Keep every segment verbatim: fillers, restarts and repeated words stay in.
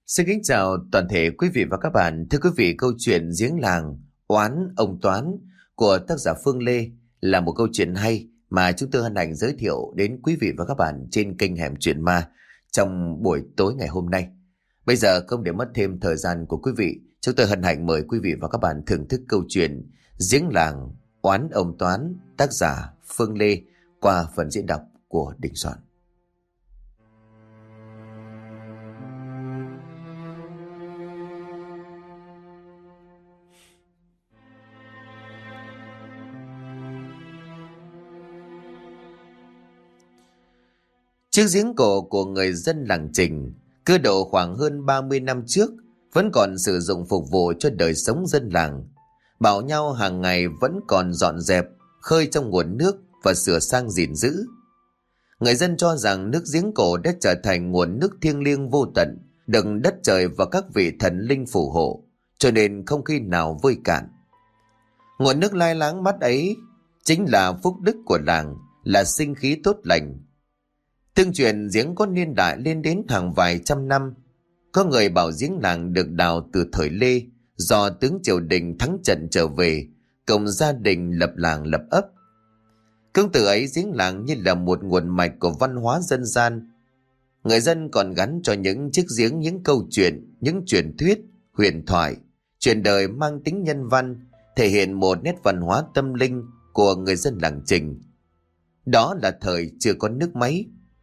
Xin kính chào toàn thể quý vị và các bạn. Thưa quý vị, câu chuyện Giếng Làng Oán Ông Toán của tác giả Phương Lê là một câu chuyện hay mà chúng tôi hân hạnh giới thiệu đến quý vị và các bạn trên kênh Hẻm Chuyện Ma trong buổi tối ngày hôm nay. Bây giờ không để mất thêm thời gian của quý vị, chúng tôi hân hạnh mời quý vị và các bạn thưởng thức câu chuyện Giếng Làng Oán Ông Toán, tác giả Phương Lê, qua phần diễn đọc của Đình Soạn. Chiếc giếng cổ của người dân làng Trình, cư độ khoảng hơn ba mươi năm trước, vẫn còn sử dụng phục vụ cho đời sống dân làng. Bảo nhau hàng ngày vẫn còn dọn dẹp, khơi trong nguồn nước và sửa sang gìn giữ. Người dân cho rằng nước giếng cổ đã trở thành nguồn nước thiêng liêng vô tận, được đất trời và các vị thần linh phù hộ, cho nên không khi nào vơi cạn. Nguồn nước lai láng mát ấy chính là phúc đức của làng, là sinh khí tốt lành. Tương truyền giếng có niên đại lên đến hàng vài trăm năm. Có người bảo giếng làng được đào từ thời Lê, do tướng triều đình thắng trận trở về, cùng gia đình lập làng lập ấp. Cũng từ ấy giếng làng như là một nguồn mạch của văn hóa dân gian. Người dân còn gắn cho những chiếc giếng những câu chuyện, những truyền thuyết, huyền thoại, truyền đời mang tính nhân văn, thể hiện một nét văn hóa tâm linh của người dân làng Trình. Đó là thời chưa có nước máy.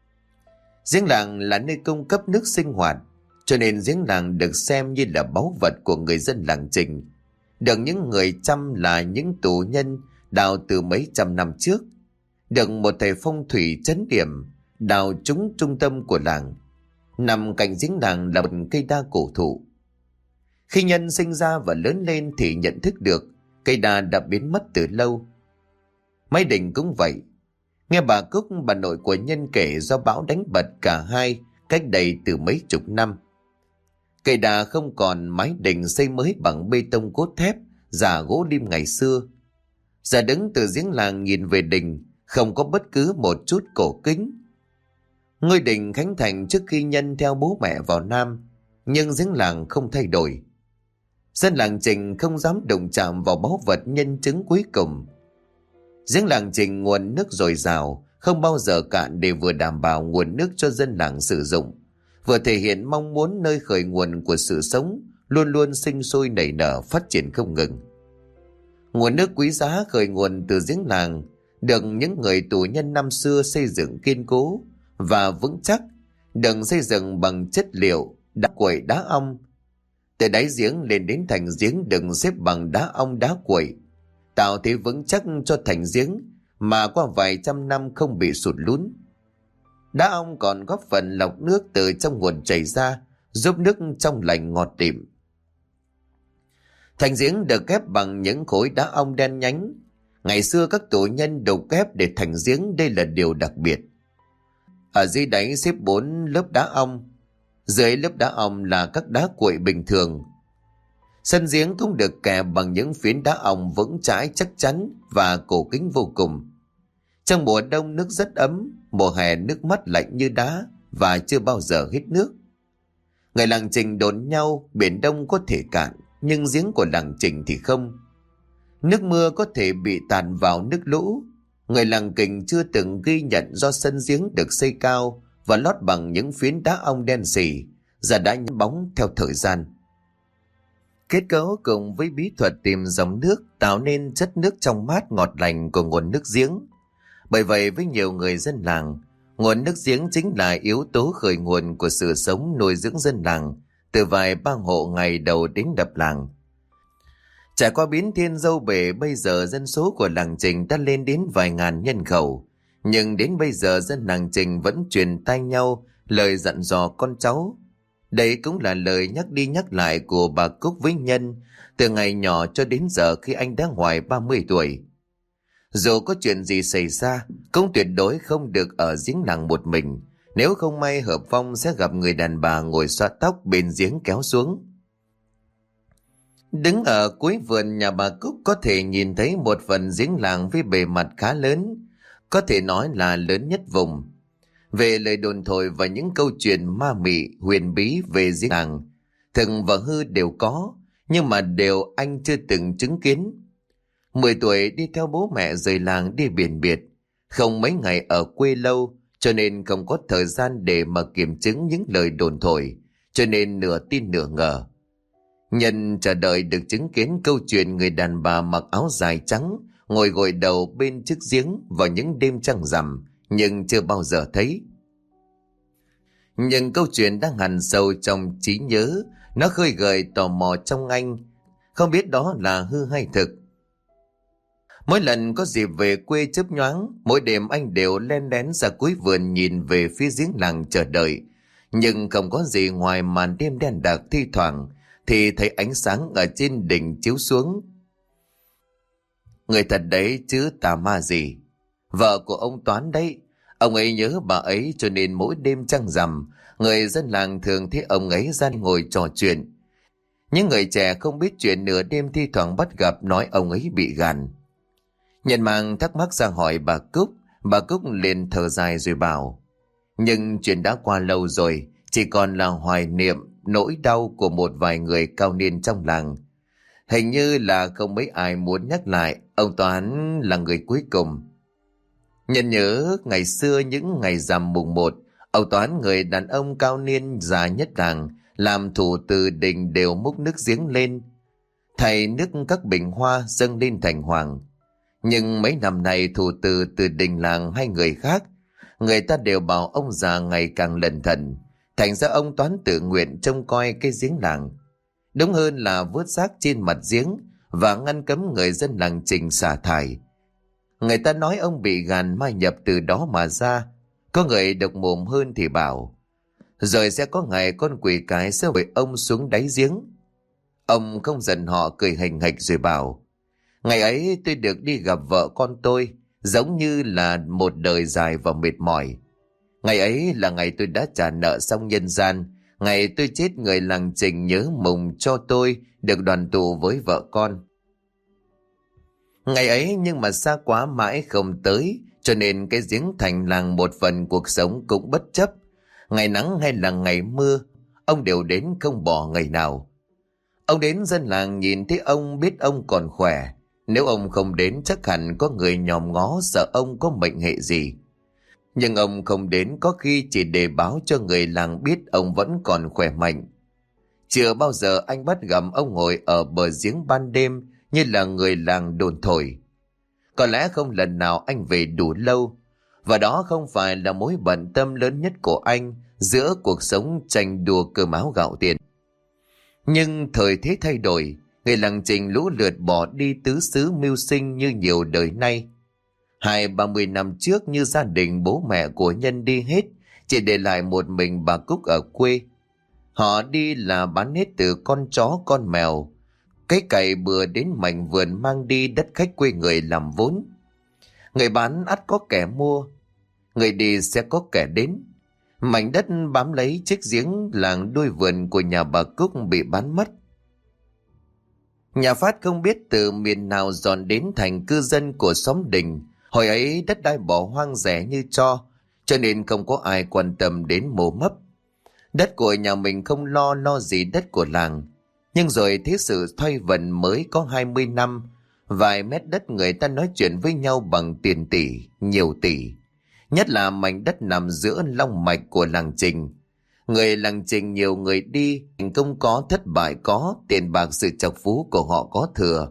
Giếng làng là nơi cung cấp nước sinh hoạt, cho nên giếng làng được xem như là báu vật của người dân làng Trình, được những người chăm là những tù nhân đào từ mấy trăm năm trước, được một thầy phong thủy trấn điểm đào trúng trung tâm của làng. Nằm cạnh giếng làng là một cây đa cổ thụ. Khi nhân sinh ra và lớn lên thì nhận thức được cây đa đã biến mất từ lâu. Máy Đình cũng vậy. Nghe bà Cúc, bà nội của Nhân kể, do bão đánh bật cả hai cách đây từ mấy chục năm. Cây đà không còn, mái đình xây mới bằng bê tông cốt thép, giả gỗ lim ngày xưa. Giờ đứng từ giếng làng nhìn về đình, không có bất cứ một chút cổ kính. Ngôi đình khánh thành trước khi Nhân theo bố mẹ vào Nam, nhưng giếng làng không thay đổi. Dân làng Trình không dám đụng chạm vào báu vật nhân chứng cuối cùng. Giếng làng Trình nguồn nước dồi dào, không bao giờ cạn, để vừa đảm bảo nguồn nước cho dân làng sử dụng, vừa thể hiện mong muốn nơi khởi nguồn của sự sống luôn luôn sinh sôi nảy nở, phát triển không ngừng. Nguồn nước quý giá khởi nguồn từ giếng làng được những người tù nhân năm xưa xây dựng kiên cố và vững chắc, được xây dựng bằng chất liệu đá quậy đá ong. Từ đáy giếng lên đến thành giếng được xếp bằng đá ong đá quậy, tạo thế vững chắc cho thành giếng mà qua vài trăm năm không bị sụt lún. Đá ong còn góp phần lọc nước từ trong nguồn chảy ra, giúp nước trong lành ngọt đượm. Thành giếng được ghép bằng những khối đá ong đen nhánh. Ngày xưa các tù nhân đục ghép để thành giếng, đây là điều đặc biệt. Ở dưới đáy xếp bốn lớp đá ong, dưới lớp đá ong là các đá quậy bình thường. Sân giếng cũng được kè bằng những phiến đá ong vững chãi, chắc chắn và cổ kính vô cùng. Trong mùa đông nước rất ấm, mùa hè nước mắt lạnh như đá và chưa bao giờ hết nước. Người làng Trình đồn nhau biển đông có thể cạn, nhưng giếng của làng Trình thì không. Nước mưa có thể bị tàn vào nước lũ. Người làng Trình chưa từng ghi nhận do sân giếng được xây cao và lót bằng những phiến đá ong đen sì, giờ đã nhẵn bóng theo thời gian. Kết cấu cùng với bí thuật tìm dòng nước tạo nên chất nước trong mát ngọt lành của nguồn nước giếng. Bởi vậy với nhiều người dân làng, nguồn nước giếng chính là yếu tố khởi nguồn của sự sống nuôi dưỡng dân làng từ vài ba hộ ngày đầu đến lập làng. Trải qua biến thiên dâu bể, bây giờ dân số của làng Trình đã lên đến vài ngàn nhân khẩu. Nhưng đến bây giờ dân làng Trình vẫn truyền tai nhau lời dặn dò con cháu. Đây cũng là lời nhắc đi nhắc lại của bà Cúc với Nhân từ ngày nhỏ cho đến giờ khi anh đã ngoài ba mươi tuổi. Dù có chuyện gì xảy ra, cũng tuyệt đối không được ở giếng làng một mình. Nếu không may hợp phong sẽ gặp người đàn bà ngồi xoa tóc bên giếng kéo xuống. Đứng ở cuối vườn nhà bà Cúc có thể nhìn thấy một phần giếng làng với bề mặt khá lớn, có thể nói là lớn nhất vùng. Về lời đồn thổi và những câu chuyện ma mị huyền bí về giếng làng, Thực và hư đều có, nhưng mà đều anh chưa từng chứng kiến. Mười tuổi đi theo bố mẹ rời làng đi biển biệt, không mấy ngày ở quê lâu, cho nên không có thời gian để mà kiểm chứng những lời đồn thổi, cho nên nửa tin nửa ngờ. Nhân chờ đợi được chứng kiến câu chuyện người đàn bà mặc áo dài trắng ngồi gội đầu bên chiếc giếng vào những đêm trăng rằm, nhưng chưa bao giờ thấy. Nhưng câu chuyện đang hằn sâu trong trí nhớ, nó khơi gợi tò mò trong anh, không biết đó là hư hay thực. Mỗi lần có dịp về quê chớp nhoáng, mỗi đêm anh đều len lén ra cuối vườn nhìn về phía giếng làng chờ đợi. Nhưng không có gì ngoài màn đêm đen đặc, thi thoảng thì thấy ánh sáng ở trên đỉnh chiếu xuống. Người thật đấy chứ tà ma gì. Vợ của ông Toán đấy, ông ấy nhớ bà ấy cho nên mỗi đêm trăng rằm, người dân làng thường thấy ông ấy ra ngồi trò chuyện. Những người trẻ không biết chuyện nửa đêm thi thoảng bắt gặp nói ông ấy bị gàn. Nhân mang thắc mắc ra hỏi bà Cúc, bà Cúc liền thở dài rồi bảo: nhưng chuyện đã qua lâu rồi, chỉ còn là hoài niệm, nỗi đau của một vài người cao niên trong làng. Hình như là không mấy ai muốn nhắc lại, ông Toán là người cuối cùng. Nhân nhớ ngày xưa những ngày rằm mùng một, ông Toán, người đàn ông cao niên già nhất làng, làm thủ từ đình đều múc nước giếng lên, thay nước các bình hoa dâng lên thành hoàng. Nhưng mấy năm nay thủ từ từ đình làng hai người khác, người ta đều bảo ông già ngày càng lẩn thận, thành ra ông Toán tự nguyện trông coi cái giếng làng. Đúng hơn là vớt rác trên mặt giếng và ngăn cấm người dân làng Trình xả thải. Người ta nói ông bị gàn ma nhập từ đó mà ra. Có người độc mồm hơn thì bảo rồi sẽ có ngày con quỷ cái sẽ đuổi ông xuống đáy giếng. Ông không giận họ, cười hành hạch rồi bảo: ngày ấy tôi được đi gặp vợ con tôi, giống như là một đời dài và mệt mỏi. Ngày ấy là ngày tôi đã trả nợ xong nhân gian, ngày tôi chết người làng Trình nhớ mùng cho tôi được đoàn tụ với vợ con. Ngày ấy nhưng mà xa quá mãi không tới, cho nên cái giếng thành làng một phần cuộc sống cũng bất chấp. Ngày nắng hay là ngày mưa, ông đều đến không bỏ ngày nào. Ông đến dân làng nhìn thấy ông biết ông còn khỏe. Nếu ông không đến chắc hẳn có người nhòm ngó sợ ông có mệnh hệ gì. Nhưng ông không đến có khi chỉ để báo cho người làng biết ông vẫn còn khỏe mạnh. Chưa bao giờ anh bắt gặp ông ngồi ở bờ giếng ban đêm như là người làng đồn thổi. Có lẽ không lần nào anh về đủ lâu, và đó không phải là mối bận tâm lớn nhất của anh giữa cuộc sống tranh đua cơm áo gạo tiền. Nhưng thời thế thay đổi, người làng Trình lũ lượt bỏ đi tứ xứ mưu sinh như nhiều đời nay. Hai ba mươi năm trước như gia đình bố mẹ của Nhân đi hết, chỉ để lại một mình bà Cúc ở quê. Họ đi là bán hết từ con chó con mèo, cái cày bừa đến mảnh vườn mang đi đất khách quê người làm vốn. Người bán ắt có kẻ mua, người đi sẽ có kẻ đến. Mảnh đất bám lấy chiếc giếng làng đuôi vườn của nhà bà Cúc bị bán mất. Nhà Phát không biết từ miền nào dọn đến thành cư dân của xóm Đình. Hồi ấy đất đai bỏ hoang rẻ như tro, cho nên không có ai quan tâm đến mồ mấp. Đất của nhà mình không lo lo gì đất của làng. Nhưng rồi thế sự thoái vận mới có hai mươi năm, vài mét đất người ta nói chuyện với nhau bằng tiền tỷ, nhiều tỷ. Nhất là mảnh đất nằm giữa long mạch của làng Trình. Người làng Trình nhiều người đi, thành công có, thất bại có, tiền bạc sự trọc phú của họ có thừa.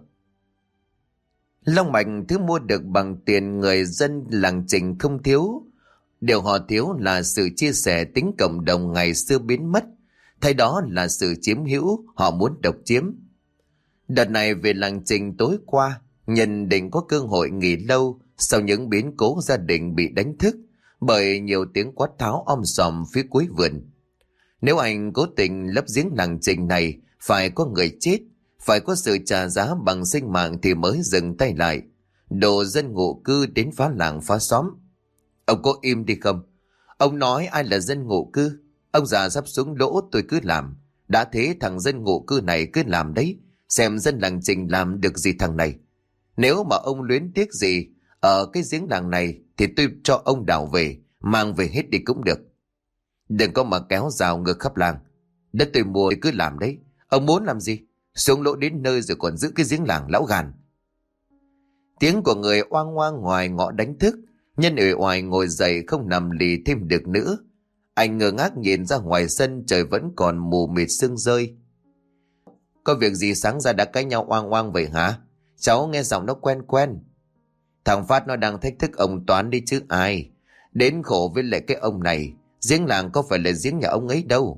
Long mạch thứ mua được bằng tiền người dân làng Trình không thiếu. Điều họ thiếu là sự chia sẻ, tính cộng đồng ngày xưa biến mất. Thay đó là sự chiếm hữu, họ muốn độc chiếm. Đợt này về làng Trình tối qua, Nhân định có cơ hội nghỉ lâu sau những biến cố gia đình bị đánh thức bởi nhiều tiếng quát tháo om sòm phía cuối vườn. Nếu anh cố tình lấp giếng làng Trình này, phải có người chết, phải có sự trả giá bằng sinh mạng thì mới dừng tay lại. Đồ dân ngụ cư đến phá làng phá xóm. Ông có im đi không? Ông nói ai là dân ngụ cư? Ông già sắp xuống lỗ tôi cứ làm. Đã thế thằng dân ngụ cư này cứ làm đấy. Xem dân làng Trình làm được gì thằng này. Nếu mà ông luyến tiếc gì ở cái giếng làng này thì tôi cho ông đào về, mang về hết đi cũng được. Đừng có mà kéo rào ngược khắp làng. Đất tôi mua thì cứ làm đấy. Ông muốn làm gì? Xuống lỗ đến nơi rồi còn giữ cái giếng làng, lão gàn. Tiếng của người oang oang ngoài ngõ đánh thức. Nhân uể oải ngồi dậy không nằm lì thêm được nữa. Anh ngơ ngác nhìn ra ngoài sân, trời vẫn còn mù mịt sương rơi. Có việc gì sáng ra đã cãi nhau oang oang vậy hả? Cháu nghe giọng nó quen quen. Thằng Phát nó đang thách thức ông Toán đi chứ ai. Đến khổ với lại cái ông này. Giếng làng có phải là giếng nhà ông ấy đâu.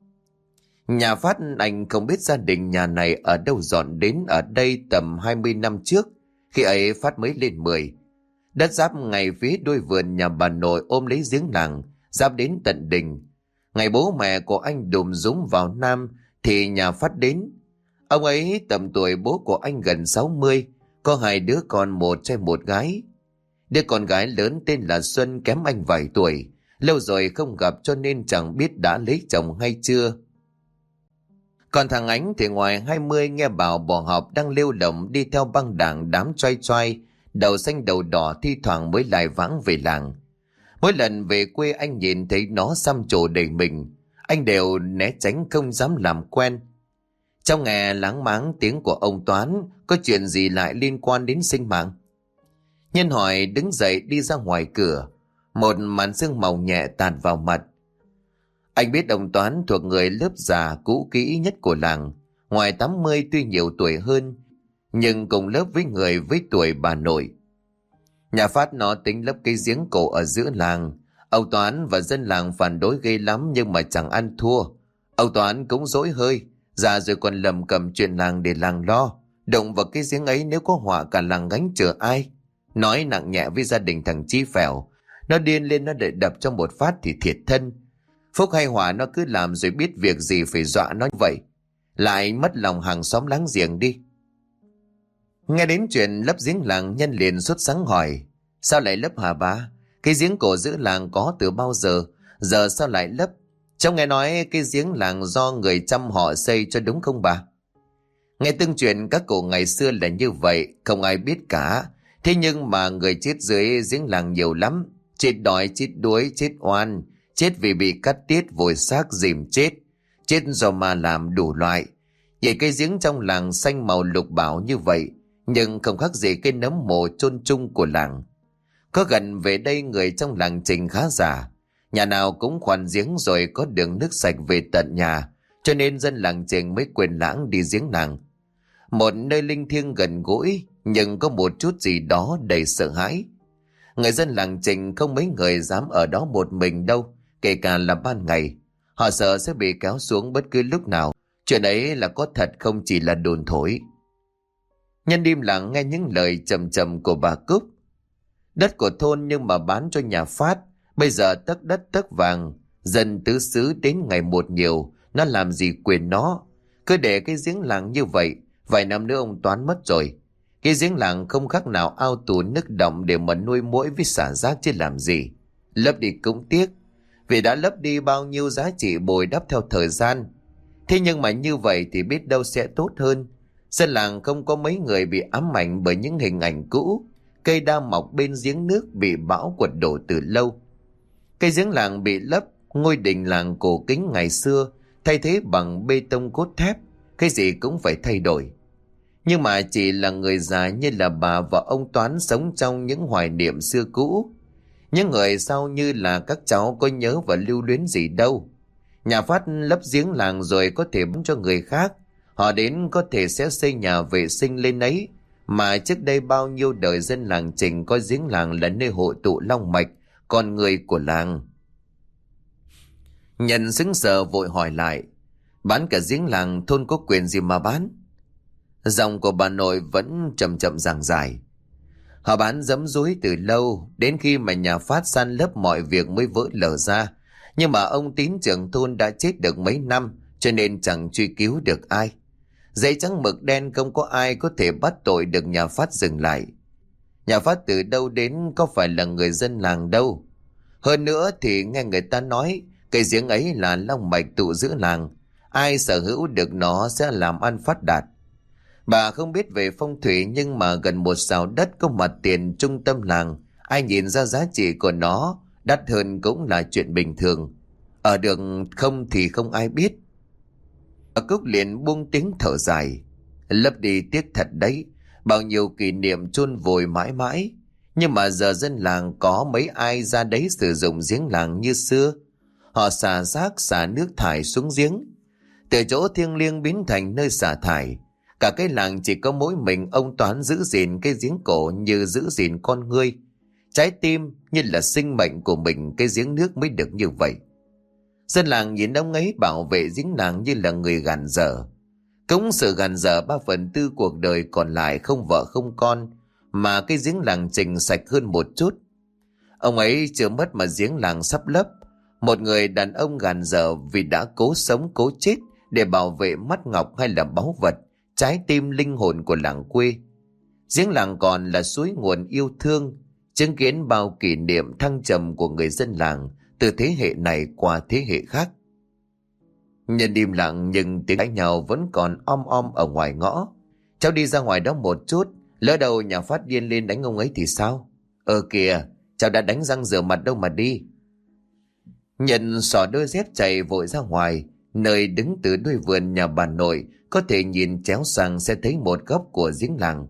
Nhà Phát anh không biết gia đình nhà này ở đâu dọn đến ở đây tầm hai mươi năm trước. Khi ấy Phát mới lên mười. Đất giáp ngay phía đuôi vườn nhà bà nội ôm lấy giếng làng, giáp đến tận đình. Ngày bố mẹ của anh đùm dúng vào Nam thì nhà Phát đến. Ông ấy tầm tuổi bố của anh gần sáu mươi, có hai đứa con, một trai một gái. Đứa con gái lớn tên là Xuân kém anh vài tuổi, lâu rồi không gặp cho nên chẳng biết đã lấy chồng hay chưa. Còn thằng Ánh thì ngoài hai mươi nghe bảo bỏ học đang lêu lổng đi theo băng đảng đám choai choai, đầu xanh đầu đỏ thi thoảng mới lại vãng về làng. Mỗi lần về quê anh nhìn thấy nó xăm trổ đầy mình, anh đều né tránh không dám làm quen. Trong nghe láng máng tiếng của ông Toán, có chuyện gì lại liên quan đến sinh mạng? Nhân hỏi đứng dậy đi ra ngoài cửa, một màn sương màu nhẹ tạt vào mặt. Anh biết ông Toán thuộc người lớp già cũ kỹ nhất của làng, ngoài tám mươi tuy nhiều tuổi hơn, nhưng cùng lớp với người với tuổi bà nội. Nhà Phát nó tính lấp cái giếng cổ ở giữa làng. Ông Toán và dân làng phản đối ghê lắm nhưng mà chẳng ăn thua. Ông Toán cũng dỗi hơi, già rồi còn lầm cầm chuyện làng để làng lo. Động vào cái giếng ấy nếu có họa cả làng gánh chở ai. Nói nặng nhẹ với gia đình thằng Chí Phèo. Nó điên lên nó để đập cho một phát thì thiệt thân. Phúc hay họa nó cứ làm rồi biết việc gì phải dọa nó vậy. Lại mất lòng hàng xóm láng giềng đi. Nghe đến chuyện lấp giếng làng, Nhân liền sốt sắng hỏi: Sao lại lấp hả bà? Cái giếng cổ giữa làng có từ bao giờ? Giờ sao lại lấp? Trong nghe nói cái giếng làng do người chăm họ xây cho đúng không bà? Nghe từng chuyện các cụ ngày xưa là như vậy, không ai biết cả. Thế nhưng mà người chết dưới giếng làng nhiều lắm. Chết đói, chết đuối, chết oan, chết vì bị cắt tiết vùi xác dìm chết, chết do ma làm đủ loại. Vậy cái giếng trong làng xanh màu lục bảo như vậy, nhưng không khác gì cái nấm mồ chôn chung của làng. Có gần về đây người trong làng Trình khá giả, nhà nào cũng khoan giếng rồi có đường nước sạch về tận nhà, cho nên dân làng Trình mới quên lãng đi giếng làng. Một nơi linh thiêng gần gũi, nhưng có một chút gì đó đầy sợ hãi. Người dân làng Trình không mấy người dám ở đó một mình đâu, kể cả là ban ngày. Họ sợ sẽ bị kéo xuống bất cứ lúc nào. Chuyện ấy là có thật không chỉ là đồn thổi. Nhân im lặng nghe những lời trầm trầm của bà Cúc. Đất của thôn nhưng mà bán cho nhà Phát, bây giờ tấc đất tấc vàng, dân tứ xứ đến ngày một nhiều, nó làm gì quyền nó. Cứ để cái giếng làng như vậy, vài năm nữa ông Toán mất rồi. Cái giếng làng không khác nào ao tù nước động để mà nuôi muỗi với xả rác chứ làm gì. Lấp đi cũng tiếc, vì đã lấp đi bao nhiêu giá trị bồi đắp theo thời gian. Thế nhưng mà như vậy thì biết đâu sẽ tốt hơn. Dân làng không có mấy người bị ám ảnh bởi những hình ảnh cũ. Cây đa mọc bên giếng nước bị bão quật đổ từ lâu. Cây giếng làng bị lấp, ngôi đình làng cổ kính ngày xưa thay thế bằng bê tông cốt thép. Cái gì cũng phải thay đổi. Nhưng mà chỉ là người già như là bà và ông Toán sống trong những hoài niệm xưa cũ. Những người sau như là các cháu có nhớ và lưu luyến gì đâu. Nhà Phát lấp giếng làng rồi có thể bán cho người khác. Họ đến có thể sẽ xây nhà vệ sinh lên ấy. Mà trước đây bao nhiêu đời dân làng Trình coi giếng làng là nơi hội tụ long mạch, con người của làng. Nhân sững sờ vội hỏi lại: Bán cả giếng làng thôn có quyền gì mà bán? Giọng của bà nội vẫn chậm chậm giảng giải. Họ bán giấm dúi từ lâu, đến khi mà nhà Phát san lấp mọi việc mới vỡ lở ra. Nhưng mà ông Tín trưởng thôn đã chết được mấy năm, cho nên chẳng truy cứu được ai. Giấy trắng mực đen không có ai có thể bắt tội được nhà Phát dừng lại. Nhà Phát từ đâu đến có phải là người dân làng đâu. Hơn nữa thì nghe người ta nói cây giếng ấy là long mạch tụ giữa làng. Ai sở hữu được nó sẽ làm ăn phát đạt. Bà không biết về phong thủy nhưng mà gần một sào đất có mặt tiền trung tâm làng, ai nhìn ra giá trị của nó đắt hơn cũng là chuyện bình thường. Ở được không thì không ai biết. Bà Cúc liền buông tiếng thở dài. Lấp đi tiếc thật đấy, bao nhiêu kỷ niệm chôn vùi mãi mãi. Nhưng mà giờ dân làng có mấy ai ra đấy sử dụng giếng làng như xưa. Họ xả rác xả nước thải xuống giếng, từ chỗ thiêng liêng biến thành nơi xả thải. Cả cái làng chỉ có mỗi mình ông Toán giữ gìn cái giếng cổ như giữ gìn con ngươi. Trái tim như là sinh mệnh của mình, cái giếng nước mới được như vậy. Dân làng nhìn ông ấy bảo vệ giếng làng như là người gàn dở. Cống sự gàn dở ba phần tư cuộc đời còn lại không vợ không con, mà cái giếng làng Trình sạch hơn một chút. Ông ấy chưa mất mà giếng làng sắp lấp. Một người đàn ông gàn dở vì đã cố sống cố chết để bảo vệ mắt ngọc hay là báu vật, trái tim linh hồn của làng quê. Giếng làng còn là suối nguồn yêu thương, chứng kiến bao kỷ niệm thăng trầm của người dân làng từ thế hệ này qua thế hệ khác. Nhân im lặng nhưng tiếng cãi nhau vẫn còn om om ở ngoài ngõ. Cháu đi ra ngoài đó một chút, lỡ đầu nhà Phát điên lên đánh ông ấy thì sao? Ờ kìa, cháu đã đánh răng rửa mặt đâu mà đi. Nhân xỏ đôi dép chạy vội ra ngoài, nơi đứng từ đuôi vườn nhà bà nội có thể nhìn chéo sang sẽ thấy một góc của giếng làng.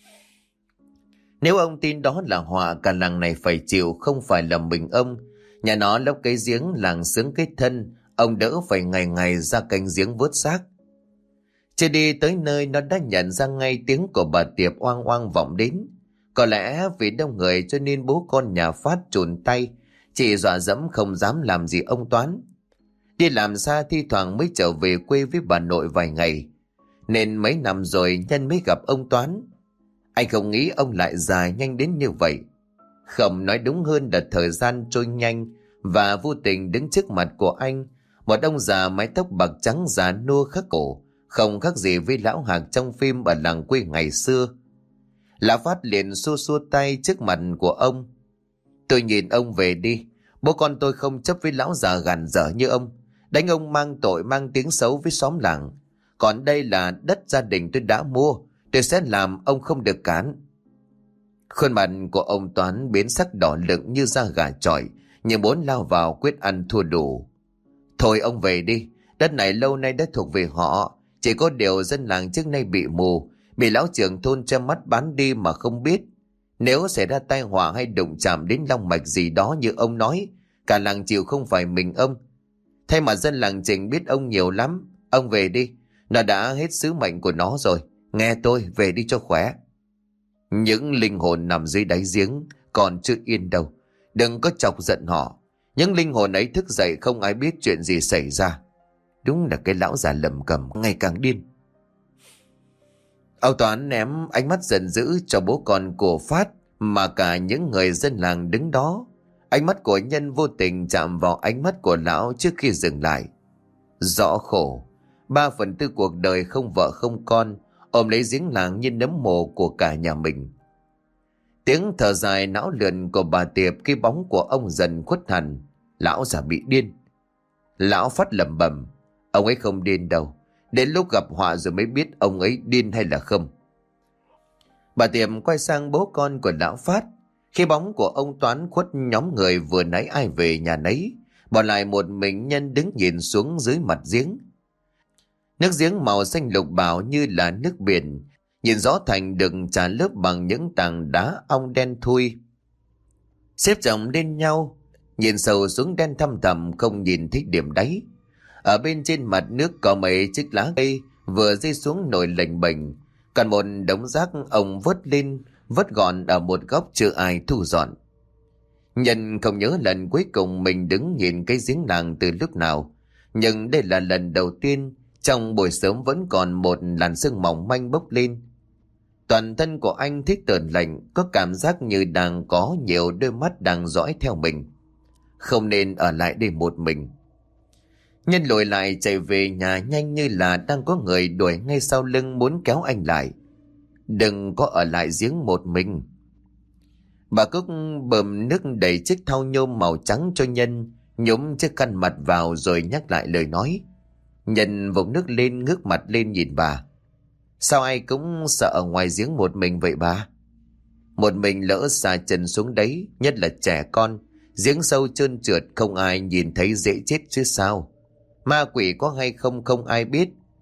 Nếu ông tin đó là họa cả làng này phải chịu, không phải là mình ông. Nhà nó lấp cái giếng làng sướng cái thân, ông đỡ phải ngày ngày ra canh giếng vớt xác. Chưa đi tới nơi nó đã nhận ra ngay tiếng của bà Tiệp oang oang vọng đến. Có lẽ vì đông người cho nên bố con nhà Phát chùn tay, chỉ dọa dẫm không dám làm gì ông Toán. Đi làm xa thi thoảng mới trở về quê với bà nội vài ngày, nên mấy năm rồi Nhân mới gặp ông Toán. Anh không nghĩ ông lại già nhanh đến như vậy. Không, nói đúng hơn là thời gian trôi nhanh, và vô tình đứng trước mặt của anh, một ông già mái tóc bạc trắng già nua khắc cổ, không khác gì với lão Hạc trong phim ở làng quê ngày xưa. Lão Phát liền xua xua tay trước mặt của ông. Tôi nhìn ông về đi, bố con tôi không chấp với lão già gàn dở như ông. Đánh ông mang tội mang tiếng xấu với xóm làng. Còn đây là đất gia đình tôi đã mua, tôi sẽ làm, ông không được cản. Khuôn mặt của ông Toán biến sắc đỏ lựng như da gà chọi, như muốn lao vào quyết ăn thua đủ. Thôi ông về đi, đất này lâu nay đã thuộc về họ. Chỉ có điều dân làng trước nay bị mù, bị lão trưởng thôn che mắt bán đi mà không biết. Nếu xảy ra tai họa hay đụng chạm đến long mạch gì đó như ông nói, cả làng chịu không phải mình ông. Thay mặt dân làng Trình biết ông nhiều lắm. Ông về đi, nó đã hết sứ mệnh của nó rồi. Nghe tôi, về đi cho khỏe. Những linh hồn nằm dưới đáy giếng còn chưa yên đâu, đừng có chọc giận họ. Những linh hồn ấy thức dậy không ai biết chuyện gì xảy ra. Đúng là cái lão già lầm cầm ngày càng điên. Ông Toán ném ánh mắt giận dữ cho bố con của Phát, mà cả những người dân làng đứng đó. Ánh mắt của Nhân vô tình chạm vào ánh mắt của lão trước khi dừng lại. Rõ khổ, ba phần tư cuộc đời không vợ không con, ôm lấy giếng làng như nấm mồ của cả nhà mình. Tiếng thở dài não lượn của bà Tiệp khi bóng của ông dần khuất hẳn. Lão già bị điên. Lão Phát lẩm bẩm, ông ấy không điên đâu, đến lúc gặp họa rồi mới biết ông ấy điên hay là không. Bà Tiệp quay sang bố con của lão Phát. Khi bóng của ông Toán khuất nhóm người vừa nãy ai về nhà nấy, bỏ lại một mình Nhân đứng nhìn xuống dưới mặt giếng. Nước giếng màu xanh lục bảo như là nước biển, nhìn rõ thành được trà lớp bằng những tảng đá ong đen thui xếp chồng lên nhau, nhìn sâu xuống đen thăm thẳm không nhìn thấy điểm đáy. Ở bên trên mặt nước có mấy chiếc lá cây vừa rơi xuống nổi lềnh bềnh, còn một đống rác ông vớt lên vớt gọn ở một góc chưa ai thu dọn. Nhân không nhớ lần cuối cùng mình đứng nhìn cái giếng làng từ lúc nào, nhưng đây là lần đầu tiên trong buổi sớm vẫn còn một làn sương mỏng manh bốc lên. Toàn thân của anh thích tởn lạnh, có cảm giác như đang có nhiều đôi mắt đang dõi theo mình. Không nên ở lại đây một mình. Nhân lùi lại chạy về nhà nhanh như là đang có người đuổi ngay sau lưng muốn kéo anh lại. Đừng có ở lại giếng một mình. Bà Cúc bơm nước đầy chiếc thau nhôm màu trắng cho Nhân, nhúng chiếc khăn mặt vào rồi nhắc lại lời nói. Nhân vụng nước lên ngước mặt lên nhìn bà. Sao ai cũng sợ ở ngoài giếng một mình vậy bà? Một mình lỡ xà chân xuống đấy, nhất là trẻ con, giếng sâu trơn trượt không ai nhìn thấy dễ chết chứ sao. Ma quỷ có hay không không ai biết,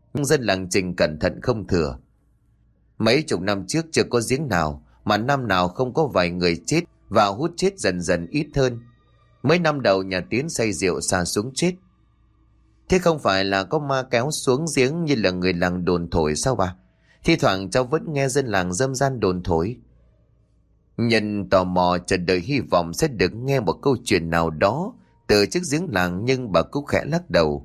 nhưng dân làng Trình cẩn thận không thừa. Mấy chục năm trước chưa có giếng nào mà năm nào không có vài người chết, và hút chết dần dần ít hơn. Mấy năm đầu nhà Tiến say rượu sa xuống chết. Thế không phải là có ma kéo xuống giếng như là người làng đồn thổi sao bà? Thi thoảng cháu vẫn nghe dân làng râm ran đồn thổi. Nhân tò mò chờ đợi hy vọng sẽ được nghe một câu chuyện nào đó từ chiếc giếng làng, nhưng bà Cúc khẽ lắc đầu.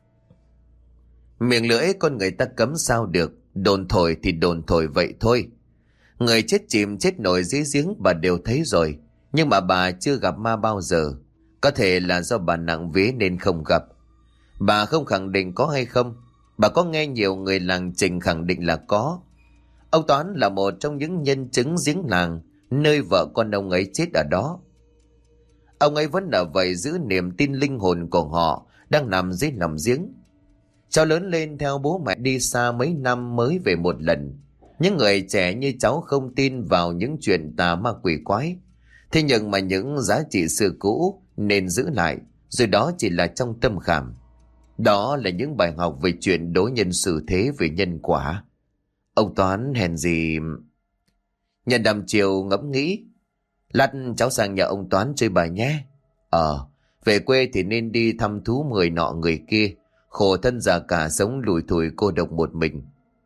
Miệng lưỡi con người ta cấm sao được, đồn thổi thì đồn thổi vậy thôi. Người chết chìm chết nổi dưới giếng bà đều thấy rồi, nhưng mà bà chưa gặp ma bao giờ. Có thể là do bà nặng vế nên không gặp. Bà không khẳng định có hay không. Bà có nghe nhiều người làng Trình khẳng định là có. Ông Toán là một trong những nhân chứng giếng làng, nơi vợ con ông ấy chết ở đó. Ông ấy vẫn ở vậy, giữ niềm tin linh hồn của họ đang nằm dưới nằm giếng. Cháu lớn lên theo bố mẹ đi xa mấy năm mới về một lần. Những người trẻ như cháu không tin vào những chuyện tà ma quỷ quái. Thế nhưng mà những giá trị xưa cũ nên giữ lại, rồi đó chỉ là trong tâm khảm. Đó là những bài học về chuyện đối nhân xử thế, về nhân quả. Ông Toán hèn gì... Nhân đăm chiều ngẫm nghĩ. Lát cháu sang nhà ông Toán chơi bài nhé. Ờ, về quê thì nên đi thăm thú người nọ người kia. Khổ thân già cả sống lủi thủi cô độc một mình.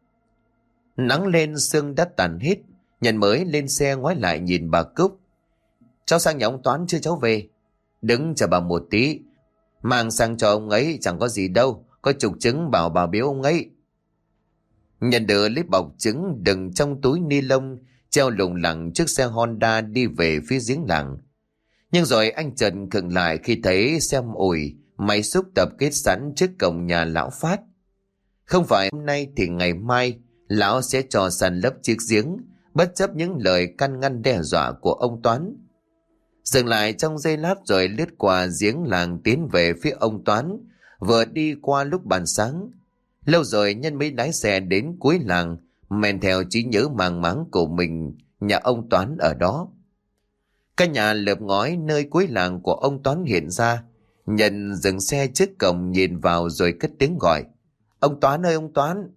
Nắng lên sương đã tàn hết. Nhân mới lên xe ngoái lại nhìn bà Cúc. Cháu sang nhà ông Toán chưa cháu về? Đứng chờ bà một tí. Mang sang cho ông ấy chẳng có gì đâu. Có chục trứng bảo bà biếu ông ấy. Nhân đưa lấy bọc trứng đựng trong túi ni lông, treo lủng lẳng chiếc xe Honda đi về phía giếng làng. Nhưng rồi anh Trần khựng lại khi thấy xe ủi máy xúc tập kết sẵn trước cổng nhà lão Phát. Không phải hôm nay thì ngày mai lão sẽ cho sàn lấp chiếc giếng, bất chấp những lời can ngăn đe dọa của ông Toán. Dừng lại trong giây lát rồi lướt qua giếng làng tiến về phía ông Toán, vừa đi qua lúc ban sáng. Lâu rồi Nhân mới lái xe đến cuối làng, men theo trí nhớ màng máng của mình, nhà ông Toán ở đó. Căn nhà lợp ngói nơi cuối làng của ông Toán hiện ra. Nhân dừng xe trước cổng nhìn vào rồi cất tiếng gọi. Ông Toán ơi, ông Toán.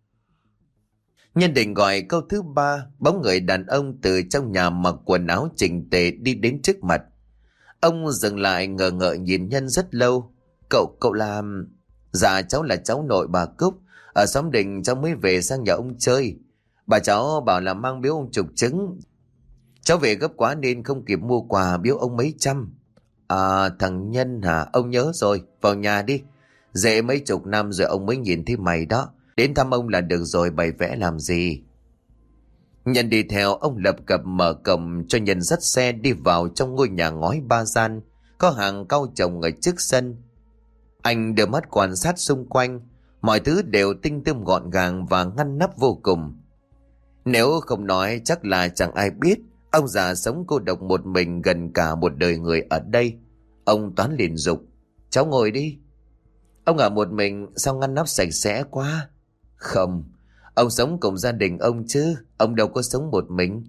Nhân định gọi câu thứ ba, bóng người đàn ông từ trong nhà mặc quần áo chỉnh tề đi đến trước mặt. Ông dừng lại ngờ ngợ nhìn Nhân rất lâu. Cậu, cậu là... Dạ cháu là cháu nội bà Cúc. Ở xóm Đình cháu mới về sang nhà ông chơi. Bà cháu bảo là mang biếu ông chục trứng. Cháu về gấp quá nên không kịp mua quà biếu ông mấy trăm. À, thằng Nhân hả? Ông nhớ rồi, vào nhà đi. Dễ mấy chục năm rồi ông mới nhìn thấy mày đó. Đến thăm ông là được rồi, bày vẽ làm gì. Nhân đi theo, ông lập cập mở cổng cho Nhân dắt xe đi vào trong ngôi nhà ngói ba gian, có hàng cau trồng ở trước sân. Anh đưa mắt quan sát xung quanh, mọi thứ đều tinh tươm gọn gàng và ngăn nắp vô cùng. Nếu không nói chắc là chẳng ai biết ông già sống cô độc một mình gần cả một đời người ở đây. Ông Toán liền dục, cháu ngồi đi. Ông ở một mình sao ngăn nắp sạch sẽ quá. Không, ông sống cùng gia đình ông chứ, ông đâu có sống một mình.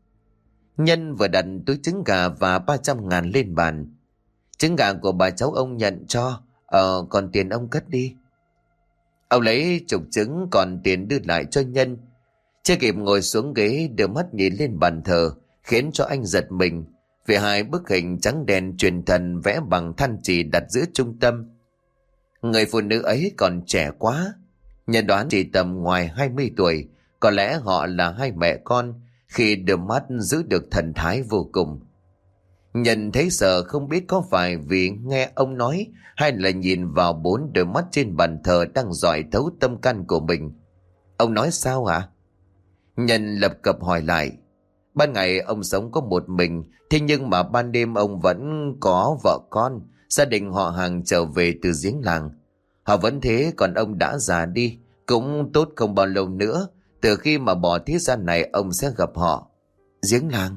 Nhân vừa đặt túi trứng gà và ba trăm ngàn lên bàn. Trứng gà của bà cháu ông nhận cho, ờ còn tiền ông cất đi. Ông lấy chục trứng còn tiền đưa lại cho Nhân. Chưa kịp ngồi xuống ghế, đưa mắt nhìn lên bàn thờ, khiến cho anh giật mình vì hai bức hình trắng đen truyền thần vẽ bằng than chì đặt giữa trung tâm. Người phụ nữ ấy còn trẻ quá, Nhân đoán chỉ tầm ngoài hai mươi tuổi, có lẽ họ là hai mẹ con khi đưa mắt giữ được thần thái vô cùng. Nhân thấy sợ, không biết có phải vì nghe ông nói hay là nhìn vào bốn đôi mắt trên bàn thờ đang rọi thấu tâm can của mình. Ông nói sao hả? Nhân lập cập hỏi lại. Ban ngày ông sống có một mình, thế nhưng mà ban đêm ông vẫn có vợ con, gia đình họ hàng trở về từ giếng làng. Họ vẫn thế, còn ông đã già đi, cũng tốt không bao lâu nữa, từ khi mà bỏ thế gian này ông sẽ gặp họ. Giếng làng?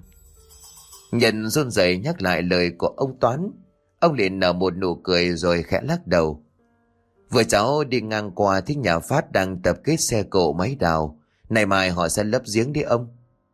Nhân run rẩy nhắc lại lời của ông Toán. Ông liền nở một nụ cười rồi khẽ lắc đầu. Vừa cháu đi ngang qua thấy nhà Phát đang tập kết xe cộ máy đào, này mai họ sẽ lấp giếng đi ông.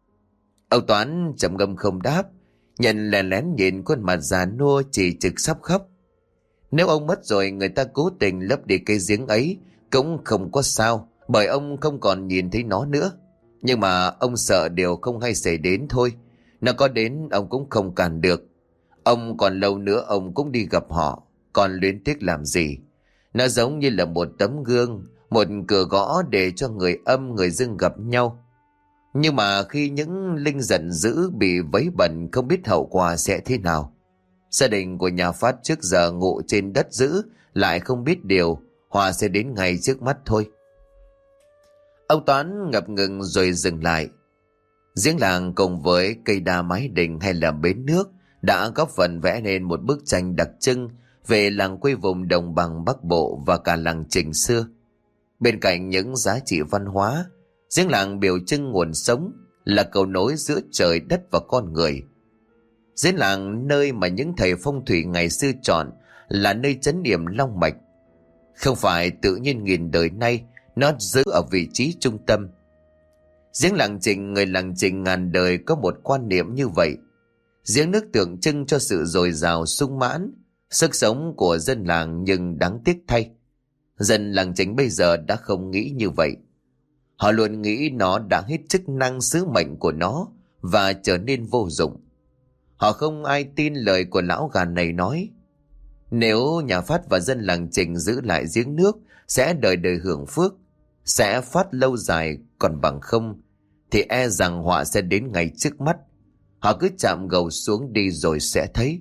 Ông Toán trầm ngâm không đáp. Nhân lén lén nhìn khuôn mặt già nua chỉ trực sắp khóc. Nếu ông mất rồi, người ta cố tình lấp đi cây giếng ấy, cũng không có sao, bởi ông không còn nhìn thấy nó nữa. Nhưng mà ông sợ điều không hay xảy đến thôi. Nó có đến ông cũng không cản được. Ông còn lâu nữa ông cũng đi gặp họ, còn luyến tiếc làm gì. Nó giống như là một tấm gương, một cửa gõ để cho người âm người dương gặp nhau. Nhưng mà khi những linh giận dữ bị vấy bẩn không biết hậu quả sẽ thế nào. Gia đình của nhà Phát trước giờ ngụ trên đất dữ lại không biết điều, họa sẽ đến ngay trước mắt thôi. Ông Toán ngập ngừng rồi dừng lại. Giếng làng cùng với cây đa mái đình hay là bến nước đã góp phần vẽ nên một bức tranh đặc trưng về làng quê vùng đồng bằng Bắc Bộ và cả làng Trình xưa. Bên cạnh những giá trị văn hóa, giếng làng biểu trưng nguồn sống, là cầu nối giữa trời đất và con người. Giếng làng nơi mà những thầy phong thủy ngày xưa chọn là nơi trấn niệm long mạch. Không phải tự nhiên nghìn đời nay nó giữ ở vị trí trung tâm. Giếng làng Trình, người làng Trình ngàn đời có một quan niệm như vậy. Giếng nước tượng trưng cho sự dồi dào sung mãn, sức sống của dân làng, nhưng đáng tiếc thay, dân làng Trình bây giờ đã không nghĩ như vậy. Họ luôn nghĩ nó đã hết chức năng sứ mệnh của nó và trở nên vô dụng. Họ không ai tin lời của lão gà này nói. Nếu nhà Phát và dân làng Trình giữ lại giếng nước sẽ đời đời hưởng phước, sẽ phát lâu dài, còn bằng không thì e rằng họa sẽ đến ngay trước mắt. Họ cứ chạm gầu xuống đi rồi sẽ thấy.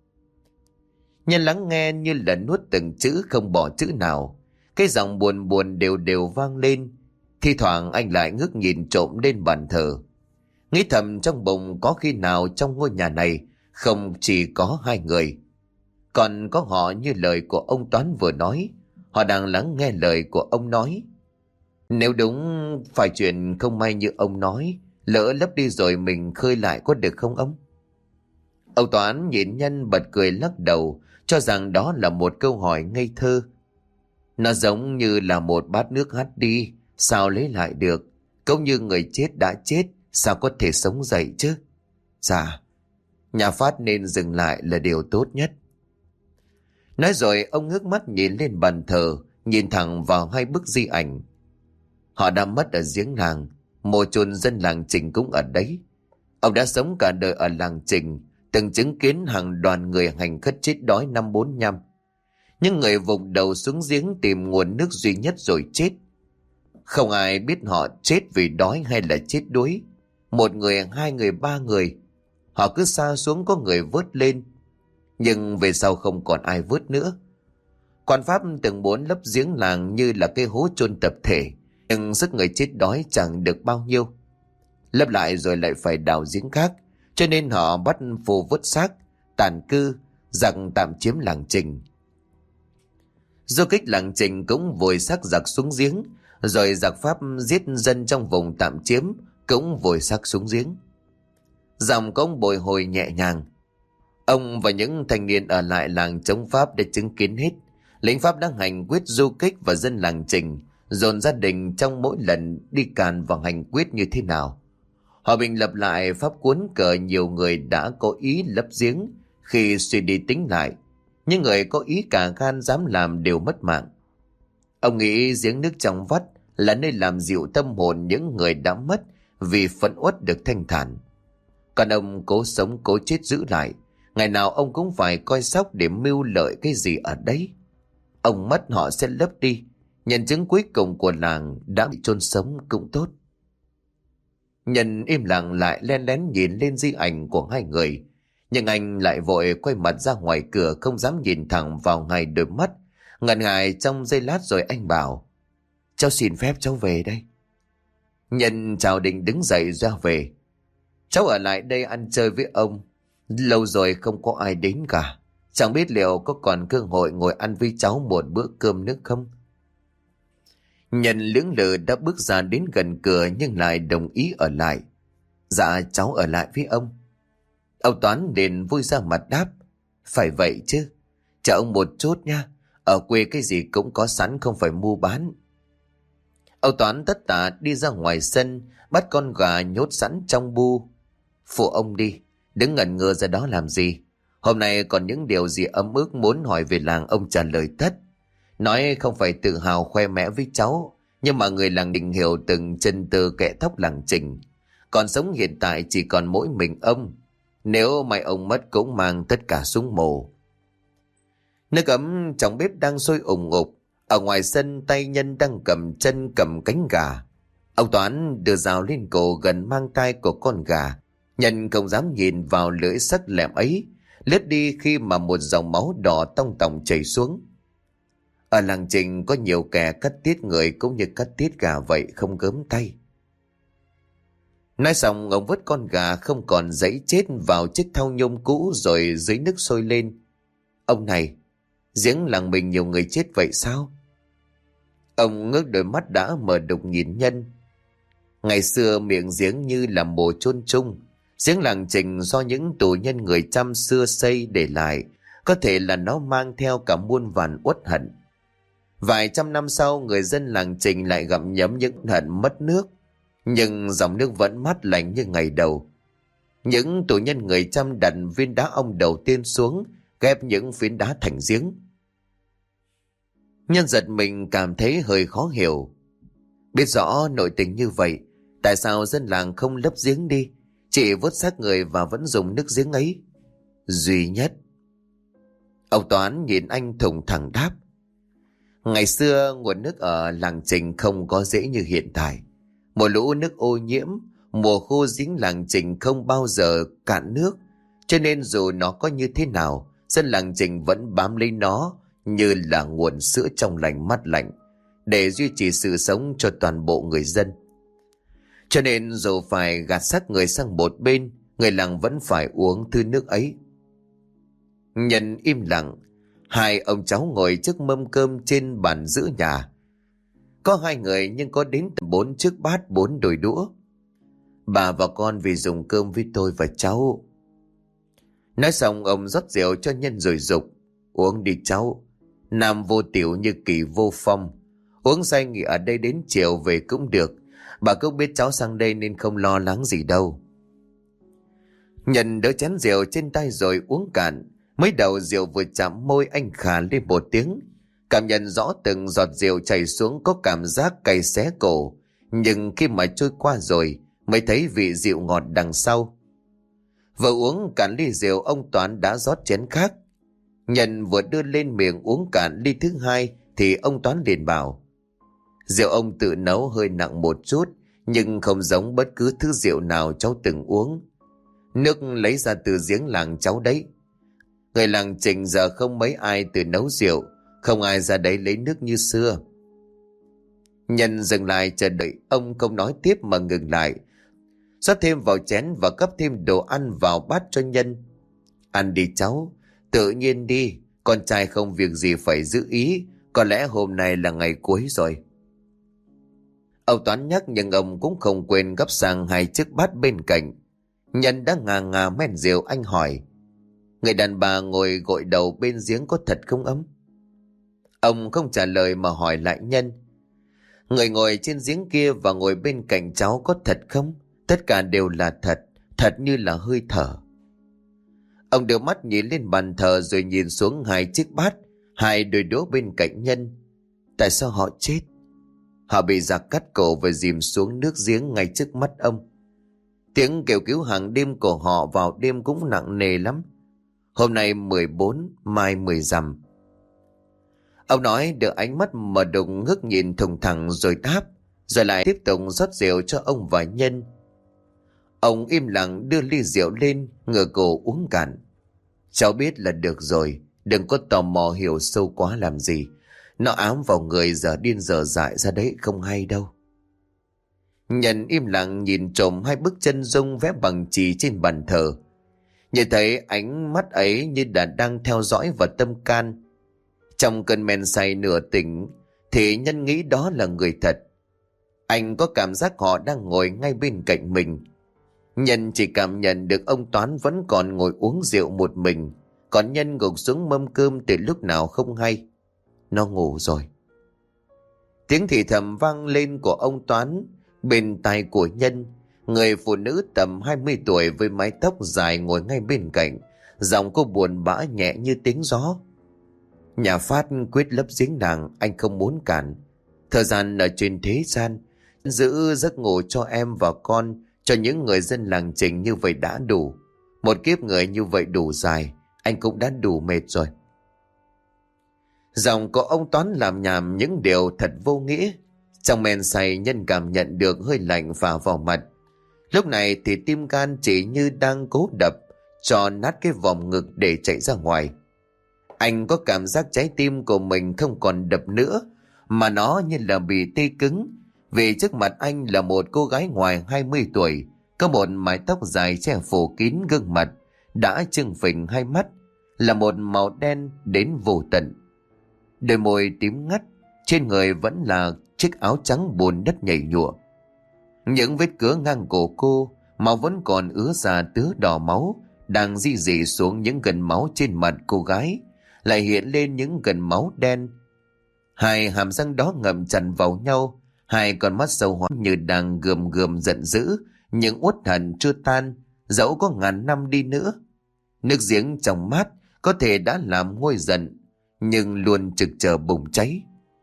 Nhân lắng nghe như là nuốt từng chữ không bỏ chữ nào. Cái giọng buồn buồn đều đều vang lên. Thi thoảng anh lại ngước nhìn trộm lên bàn thờ, nghĩ thầm trong bụng có khi nào trong ngôi nhà này không chỉ có hai người, còn có họ như lời của ông Toán vừa nói. Họ đang lắng nghe lời của ông nói. Nếu đúng phải chuyện không may như ông nói, lỡ lấp đi rồi mình khơi lại có được không ông? Ông Toán nhìn Nhân bật cười lắc đầu, cho rằng đó là một câu hỏi ngây thơ. Nó giống như là một bát nước hắt đi, sao lấy lại được? Cũng như người chết đã chết, sao có thể sống dậy chứ? Dạ, nhà Phát nên dừng lại là điều tốt nhất. Nói rồi ông ngước mắt nhìn lên bàn thờ, nhìn thẳng vào hai bức di ảnh. Họ đã mất ở giếng làng, mộ chôn dân làng Trình cũng ở đấy. Ông đã sống cả đời ở làng Trình, từng chứng kiến hàng đoàn người hành khất chết đói năm bốn năm. Nhưng người vụng đầu xuống giếng tìm nguồn nước duy nhất rồi chết. Không ai biết họ chết vì đói hay là chết đuối. Một người, hai người, ba người. Họ cứ sa xuống có người vớt lên. Nhưng về sau không còn ai vớt nữa. Quan Pháp từng muốn lấp giếng làng như là cái hố chôn tập thể. Nhưng sức người chết đói chẳng được bao nhiêu. Lấp lại rồi lại phải đào giếng khác. Cho nên họ bắt phù vớt xác, tàn cư, giặc tạm chiếm làng Trình. Du kích làng Trình cũng vùi xác giặc xuống giếng. Rồi giặc Pháp giết dân trong vùng tạm chiếm cũng vùi xác xuống giếng. Dòng có ông bồi hồi nhẹ nhàng. Ông và những thanh niên ở lại làng chống Pháp để chứng kiến hết. Lính Pháp đang hành quyết du kích và dân làng Trình dồn gia đình trong mỗi lần đi càn và hành quyết như thế nào. Hòa bình lập lại Pháp cuốn cờ nhiều người đã có ý lấp giếng. Khi suy đi tính lại, những người có ý cả gan dám làm đều mất mạng. Ông nghĩ giếng nước trong vắt là nơi làm dịu tâm hồn những người đã mất vì phẫn uất được thanh thản. Còn ông cố sống cố chết giữ lại, ngày nào ông cũng phải coi sóc để mưu lợi cái gì ở đấy. Ông mất họ sẽ lấp đi, nhân chứng cuối cùng của làng đã bị chôn sống cũng tốt. Nhân im lặng lại len lén nhìn lên di ảnh của hai người, nhưng anh lại vội quay mặt ra ngoài cửa, không dám nhìn thẳng vào ngay đôi mắt. Ngần ngại trong giây lát rồi anh bảo: Cháu xin phép cháu về đây. Nhân chào định đứng dậy ra về. Cháu ở lại đây ăn chơi với ông. Lâu rồi không có ai đến cả. Chẳng biết liệu có còn cơ hội ngồi ăn với cháu một bữa cơm nước không? Nhân lưỡng lự đã bước ra đến gần cửa nhưng lại đồng ý ở lại. Dạ cháu ở lại với ông. Ông Toán liền vui ra mặt đáp: Phải vậy chứ. Chờ ông một chút nha. Ở quê cái gì cũng có sẵn, không phải mua bán. Ông Toán tất tả đi ra ngoài sân, bắt con gà nhốt sẵn trong bu. Phụ ông đi, đứng ngẩn ngơ ra đó làm gì? Hôm nay còn những điều gì ấm ức muốn hỏi về làng ông trả lời tất. Nói không phải tự hào khoe mẽ với cháu, nhưng mà người làng Định hiểu từng chân từ kẻ thóc làng Trình. Còn sống hiện tại chỉ còn mỗi mình ông. Nếu mai ông mất cũng mang tất cả xuống mồ. Nước ấm trong bếp đang sôi ủng ục. Ở ngoài sân tay Nhân đang cầm chân cầm cánh gà. Ông Toán đưa dao lên cổ gần mang tai của con gà. Nhân không dám nhìn vào lưỡi sắc lẹm ấy, lướt đi khi mà một dòng máu đỏ tông tòng chảy xuống. Ở làng Trình có nhiều kẻ cắt tiết người cũng như cắt tiết gà vậy, không gớm tay. Nói xong ông vứt con gà không còn dãy chết vào chiếc thau nhôm cũ rồi dưới nước sôi lên. Ông này, giếng làng mình nhiều người chết vậy sao? Ông ngước đôi mắt đã mờ đục nhìn Nhân. Ngày xưa miệng giếng như là mồ chôn chung. Giếng làng Trình do những tù nhân người Chăm xưa xây để lại, có thể là nó mang theo cả muôn vàn uất hận. Vài trăm năm sau, người dân làng Trình lại gặm nhấm những hận mất nước, nhưng dòng nước vẫn mát lành như ngày đầu. Những tù nhân người Chăm đặt viên đá ông đầu tiên xuống, ghép những phiến đá thành giếng. Nhân giật mình cảm thấy hơi khó hiểu. Biết rõ nội tình như vậy, tại sao dân làng không lấp giếng đi, chỉ vớt xác người và vẫn dùng nước giếng ấy? Duy nhất. Ông Toán nhìn anh thùng thẳng đáp. Ngày xưa nguồn nước ở làng Trình không có dễ như hiện tại. Mùa lũ nước ô nhiễm, mùa khô giếng làng Trình không bao giờ cạn nước, cho nên dù nó có như thế nào, dân làng Trình vẫn bám lấy nó như là nguồn sữa trong lành mát lạnh để duy trì sự sống cho toàn bộ người dân. Cho nên dù phải gạt xác người sang một bên, người làng vẫn phải uống thứ nước ấy. Nhân im lặng. Hai ông cháu ngồi trước mâm cơm trên bàn giữa nhà. Có hai người nhưng có đến bốn chiếc bát, bốn đôi đũa. Bà và con vì dùng cơm với tôi và cháu. Nói xong ông rót rượu cho Nhân rồi dục. Uống đi cháu. Nam vô tiểu như kỳ vô phong. Uống say nghỉ ở đây đến chiều về cũng được. Bà cũng biết cháu sang đây nên không lo lắng gì đâu. Nhân đỡ chén rượu trên tay rồi uống cạn. Mới đầu rượu vừa chạm môi anh khà lên một tiếng. Cảm nhận rõ từng giọt rượu chảy xuống có cảm giác cay xé cổ. Nhưng khi mà trôi qua rồi mới thấy vị rượu ngọt đằng sau. Vừa uống cạn ly rượu, ông Toán đã rót chén khác. Nhân vừa đưa lên miệng uống cạn ly thứ hai thì ông Toán liền bảo. Rượu ông tự nấu hơi nặng một chút, nhưng không giống bất cứ thứ rượu nào cháu từng uống. Nước lấy ra từ giếng làng cháu đấy. Người làng Trình giờ không mấy ai tự nấu rượu, không ai ra đấy lấy nước như xưa. Nhân dừng lại chờ đợi ông không nói tiếp mà ngừng lại. Rót thêm vào chén và gắp thêm đồ ăn vào bát cho Nhân. Ăn đi cháu, tự nhiên đi, con trai không việc gì phải giữ ý, có lẽ hôm nay là ngày cuối rồi. Ông Toán nhắc nhưng ông cũng không quên gắp sang hai chiếc bát bên cạnh. Nhân đã ngà ngà men rượu, anh hỏi. Người đàn bà ngồi gội đầu bên giếng có thật không ấm? Ông không trả lời mà hỏi lại Nhân. Người ngồi trên giếng kia và ngồi bên cạnh cháu có thật không? Tất cả đều là thật, thật như là hơi thở. Ông đưa mắt nhìn lên bàn thờ rồi nhìn xuống hai chiếc bát, hai đôi đũa bên cạnh Nhân. Tại sao họ chết? Họ bị giặc cắt cổ và dìm xuống nước giếng ngay trước mắt ông. Tiếng kêu cứu hàng đêm của họ vào đêm cũng nặng nề lắm. Hôm nay mười bốn, mai mười rằm. Ông nói được ánh mắt mở đục ngước nhìn thùng thẳng rồi đáp, rồi lại tiếp tục rót rượu cho ông và Nhân. Ông im lặng đưa ly rượu lên, ngửa cổ uống cạn. Cháu biết là được rồi, đừng có tò mò hiểu sâu quá làm gì. Nó ám vào người giờ điên giờ dại ra đấy, không hay đâu. Nhân im lặng nhìn trộm hai bức chân dung vẽ bằng chì trên bàn thờ. Nhìn thấy ánh mắt ấy như đã đang theo dõi vào tâm can. Trong cơn men say nửa tỉnh thì Nhân nghĩ đó là người thật. Anh có cảm giác họ đang ngồi ngay bên cạnh mình. Nhân chỉ cảm nhận được ông Toán vẫn còn ngồi uống rượu một mình, còn Nhân gục xuống mâm cơm từ lúc nào không hay. Nó ngủ rồi. Tiếng thì thầm vang lên của ông Toán bên tai của Nhân. Người phụ nữ tầm hai mươi tuổi với mái tóc dài ngồi ngay bên cạnh. Giọng cô buồn bã nhẹ như tiếng gió. Nhà Phát quyết lấp giếng nàng, anh không muốn cản. Thời gian ở trên thế gian, giữ giấc ngủ cho em và con, cho những người dân làng Trình như vậy đã đủ. Một kiếp người như vậy đủ dài, anh cũng đã đủ mệt rồi. Giọng của ông Toán làm nhảm những điều thật vô nghĩa. Trong men say, Nhân cảm nhận được hơi lạnh phả vào mặt. Lúc này thì tim gan chỉ như đang cố đập cho nát cái vòng ngực để chạy ra ngoài. Anh có cảm giác trái tim của mình không còn đập nữa, mà nó như là bị tê cứng. Vì trước mặt anh là một cô gái ngoài hai mươi tuổi, có một mái tóc dài che phủ kín gương mặt, đã trừng phình hai mắt, là một màu đen đến vô tận. Đôi môi tím ngắt, trên người vẫn là chiếc áo trắng bùn đất nhầy nhụa. Những vết cứa ngang cổ cô, máu vẫn còn ứa ra tứa đỏ máu, đang di dì xuống những gần máu trên mặt cô gái, lại hiện lên những gần máu đen. Hai hàm răng đó ngậm chặt vào nhau, hai con mắt sâu hoắm như đang gườm gườm giận dữ, những uất hận chưa tan, dẫu có ngàn năm đi nữa. Nước giếng trong mát có thể đã làm nguôi giận, nhưng luôn trực chờ bùng cháy.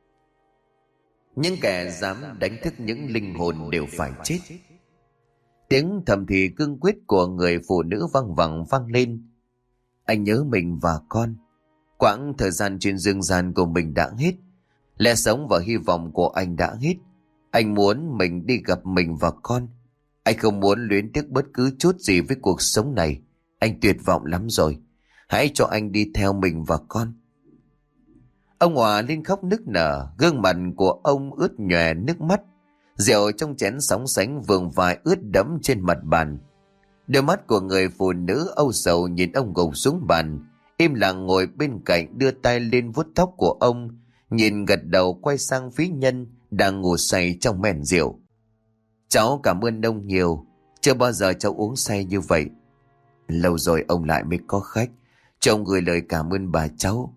Những kẻ dám đánh thức những linh hồn đều phải chết. Tiếng thầm thì cương quyết của người phụ nữ vang vẳng vang lên. Anh nhớ mình và con. Quãng thời gian trên dương gian của mình đã hết. Lẽ sống và hy vọng của anh đã hết. Anh muốn mình đi gặp mình và con. Anh không muốn luyến tiếc bất cứ chút gì với cuộc sống này. Anh tuyệt vọng lắm rồi. Hãy cho anh đi theo mình và con. Ông Hòa lên khóc nức nở, gương mặt của ông ướt nhòe nước mắt. Rượu trong chén sóng sánh vương vãi ướt đẫm trên mặt bàn. Đôi mắt của người phụ nữ âu sầu nhìn ông gục xuống bàn, im lặng ngồi bên cạnh đưa tay lên vuốt tóc của ông, nhìn gật đầu quay sang phía Nhân đang ngủ say trong men rượu. Cháu cảm ơn ông nhiều, chưa bao giờ cháu uống say như vậy. Lâu rồi ông lại mới có khách, cho ông gửi lời cảm ơn bà cháu.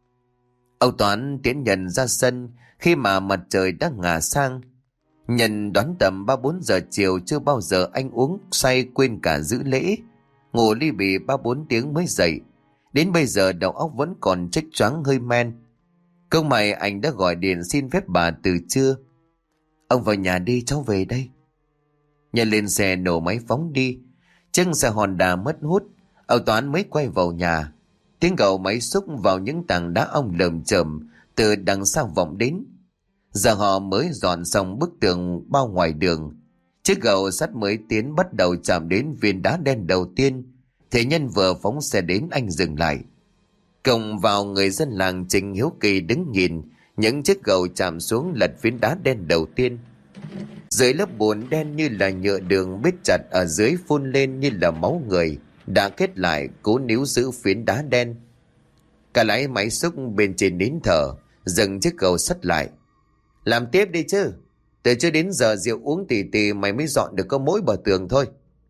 Ông Toán tiễn Nhân ra sân khi mà mặt trời đã ngả sang. Nhân đoán tầm ba bốn giờ chiều, chưa bao giờ anh uống say quên cả giữ lễ. Ngủ ly bì ba bốn tiếng mới dậy. Đến bây giờ đầu óc vẫn còn chếch choáng hơi men. Công mày anh đã gọi điện xin phép bà từ trưa. Ông vào nhà đi, cháu về đây. Nhân lên xe nổ máy phóng đi. Chiếc xe Honda mất hút. Ông Toán mới quay vào nhà. Tiếng gầu máy xúc vào những tảng đá ong lởm chởm từ đằng sau vọng đến. Giờ họ mới dọn xong bức tường bao ngoài đường. Chiếc gầu sắt mới tiến bắt đầu chạm đến viên đá đen đầu tiên. Thế Nhân vừa phóng xe đến, anh dừng lại. Cộng vào người dân làng Trình hiếu kỳ đứng nhìn những chiếc gầu chạm xuống lật viên đá đen đầu tiên. Dưới lớp bùn đen như là nhựa đường bết chặt, ở dưới phun lên như là máu người đã kết lại cố níu giữ phiến đá đen. Cả lái máy xúc bên trên nín thở dừng chiếc gầu sắt lại. Làm tiếp đi chứ, từ chưa đến giờ rượu uống tì tì mày mới dọn được có mỗi bờ tường thôi.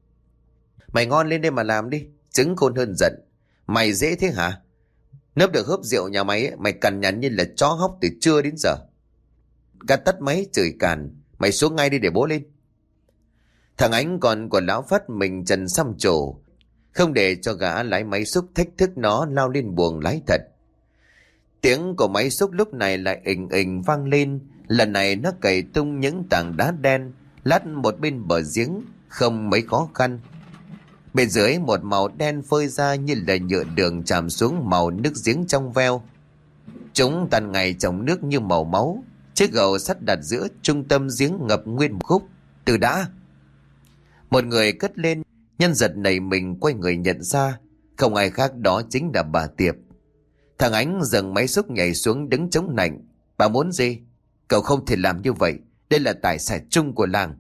Mày ngon lên đây mà làm đi, trứng khôn hơn giận. Mày dễ thế hả? Nấp được hớp rượu nhà mày ấy, mày cằn nhằn như là chó hóc từ trưa đến giờ. Cắt tắt máy chửi càn, mày xuống ngay đi để bố lên. Thằng Ánh còn của lão Phát mình trần xăm trổ, không để cho gã lái máy xúc thách thức nó lao lên buồng lái thật. Tiếng của máy xúc lúc này lại ình ình vang lên. Lần này nó cày tung những tảng đá đen lát một bên bờ giếng không mấy khó khăn. Bên dưới một màu đen phơi ra như là nhựa đường chạm xuống màu nước giếng trong veo. Chúng tan ngày trong nước như màu máu. Chiếc gầu sắt đặt giữa trung tâm giếng ngập nguyên một khúc. Từ đã. Một người cất lên. Nhân giật nảy mình quay người nhận ra không ai khác, đó chính là bà Tiệp. Thằng Ánh dừng máy xúc nhảy xuống đứng chống nạnh. Bà muốn gì? Cậu không thể làm như vậy. Đây là tài sản chung của làng.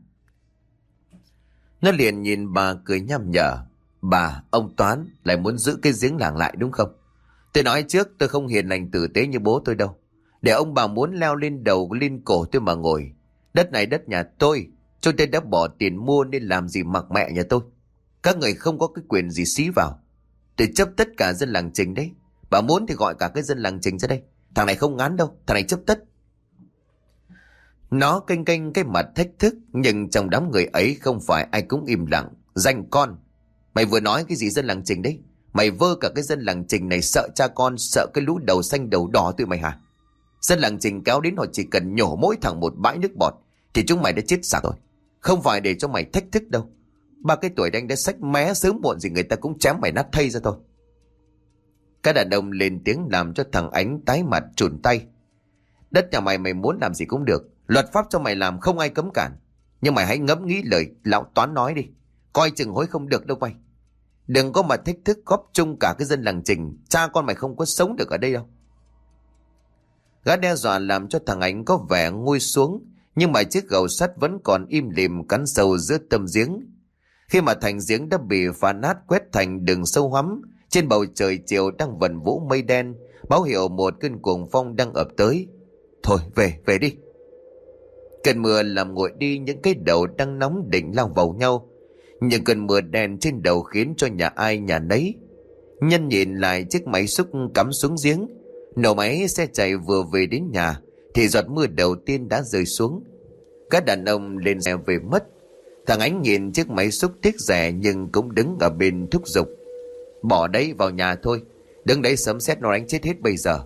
Nó liền nhìn bà cười nham nhở. Bà, ông Toán lại muốn giữ cái giếng làng lại đúng không? Tôi nói trước tôi không hiền lành tử tế như bố tôi đâu. Để ông bà muốn leo lên đầu lên cổ tôi mà ngồi. Đất này đất nhà tôi. Chúng tôi đã bỏ tiền mua nên làm gì mặc mẹ nhà tôi. Các người không có cái quyền gì xí vào. Tôi chấp tất cả dân làng Trình đấy. Bà muốn thì gọi cả cái dân làng Trình ra đây. Thằng này không ngán đâu, thằng này chấp tất. Nó kênh kênh cái mặt thách thức, nhưng trong đám người ấy không phải ai cũng im lặng. Danh con, mày vừa nói cái gì dân làng Trình đấy? Mày vơ cả cái dân làng Trình này sợ cha con, sợ cái lũ đầu xanh đầu đỏ tụi mày hả? Dân làng Trình kéo đến họ chỉ cần nhổ mỗi thằng một bãi nước bọt thì chúng mày đã chết sạch rồi. Không phải để cho mày thách thức đâu. Ba cái tuổi đánh đã xách mé, sớm muộn gì người ta cũng chém mày nát thây ra thôi. Các đàn ông lên tiếng làm cho thằng Ánh tái mặt trùn tay. Đất nhà mày mày muốn làm gì cũng được. Luật pháp cho mày làm không ai cấm cản. Nhưng mày hãy ngẫm nghĩ lời lão Toán nói đi. Coi chừng hối không được đâu mày. Đừng có mà thách thức góp chung cả cái dân làng Trình. Cha con mày không có sống được ở đây đâu. Gã đe dọa làm cho thằng Ánh có vẻ nguôi xuống. Nhưng mà chiếc gầu sắt vẫn còn im lìm cắn sâu giữa tâm giếng. Khi mà thành giếng đã bị phá nát quét thành đường sâu hoắm, trên bầu trời chiều đang vần vũ mây đen, báo hiệu một cơn cuồng phong đang ập tới. Thôi về, về đi. Cơn mưa làm nguội đi những cái đầu đang nóng định lao vào nhau. Những cơn mưa đen trên đầu khiến cho nhà ai nhà nấy. Nhân nhìn lại chiếc máy xúc cắm xuống giếng. Nổ máy xe chạy vừa về đến nhà thì giọt mưa đầu tiên đã rơi xuống. Các đàn ông lên xe về mất. Thằng Ánh nhìn chiếc máy xúc tiếc rẻ nhưng cũng đứng ở bên thúc giục. Bỏ đấy, vào nhà thôi. Đứng đấy sấm sét nó đánh chết hết bây giờ.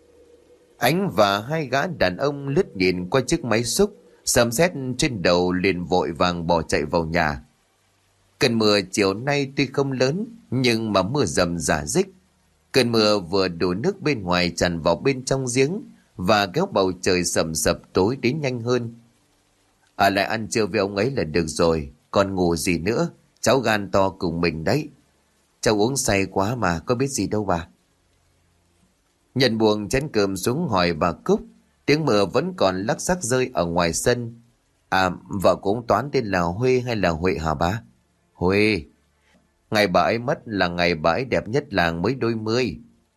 Ánh và hai gã đàn ông lướt nhìn qua chiếc máy xúc, sấm sét trên đầu liền vội vàng bỏ chạy vào nhà. Cơn mưa chiều nay tuy không lớn nhưng mà mưa rầm rả rích. Cơn mưa vừa đổ nước bên ngoài tràn vào bên trong giếng và kéo bầu trời sầm sập tối đến nhanh hơn. Ở lại ăn trưa với ông ấy là được rồi, còn ngủ gì nữa, cháu gan to cùng mình đấy. Cháu uống say quá mà, có biết gì đâu bà. Nhận buông chén cơm xuống hỏi bà Cúc, tiếng mưa vẫn còn lắc xắc rơi ở ngoài sân. À, vợ của ông Toán tên là Huê hay là Huệ hả bà? Huê. Ngày bà ấy mất là ngày bà ấy đẹp nhất làng mới đôi mươi.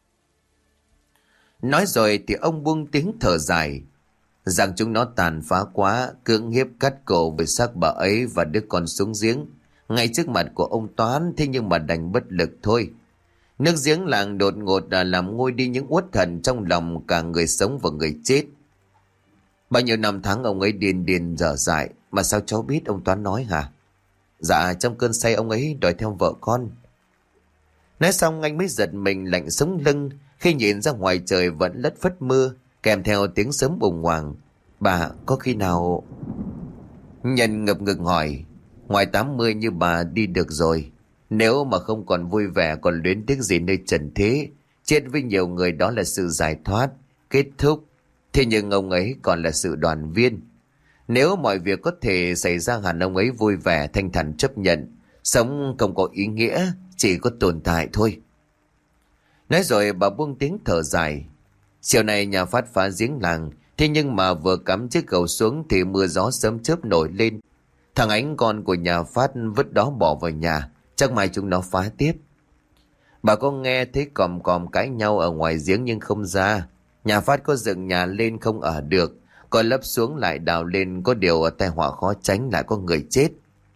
Nói rồi thì ông buông tiếng thở dài, rằng chúng nó tàn phá quá, cưỡng hiếp cắt cổ với xác bà ấy và đứa con xuống giếng ngay trước mặt của ông Toán. Thế nhưng mà đành bất lực thôi. Nước giếng làng đột ngột là làm nguôi đi những uất hận trong lòng cả người sống và người chết. Bao nhiêu năm tháng ông ấy điên điên dở dại. Mà sao cháu biết, ông Toán nói hả? Dạ, trong cơn say ông ấy đòi theo vợ con. Nói xong anh mới giật mình lạnh sống lưng khi nhìn ra ngoài trời vẫn lất phất mưa, kèm theo tiếng sấm bùng hoàng. Bà có khi nào... Nhân ngập ngừng hỏi. Ngoài tám mươi như bà đi được rồi, nếu mà không còn vui vẻ còn luyến tiếc gì nơi trần thế, chết với nhiều người đó là sự giải thoát, kết thúc. Thế nhưng ông ấy còn là sự đoàn viên. Nếu mọi việc có thể xảy ra hẳn ông ấy vui vẻ thanh thản chấp nhận. Sống không có ý nghĩa, chỉ có tồn tại thôi. Nói rồi bà buông tiếng thở dài. Chiều nay nhà Phát phá giếng làng, thế nhưng mà vừa cắm chiếc cầu xuống thì mưa gió sớm chớp nổi lên. Thằng Ánh con của nhà Phát vứt đó bỏ vào nhà, chắc mai chúng nó phá tiếp. Bà có nghe thấy còm còm cãi nhau ở ngoài giếng nhưng không ra. Nhà Phát có dựng nhà lên không ở được, còn lấp xuống lại đào lên, có điều tai họa khó tránh lại có người chết.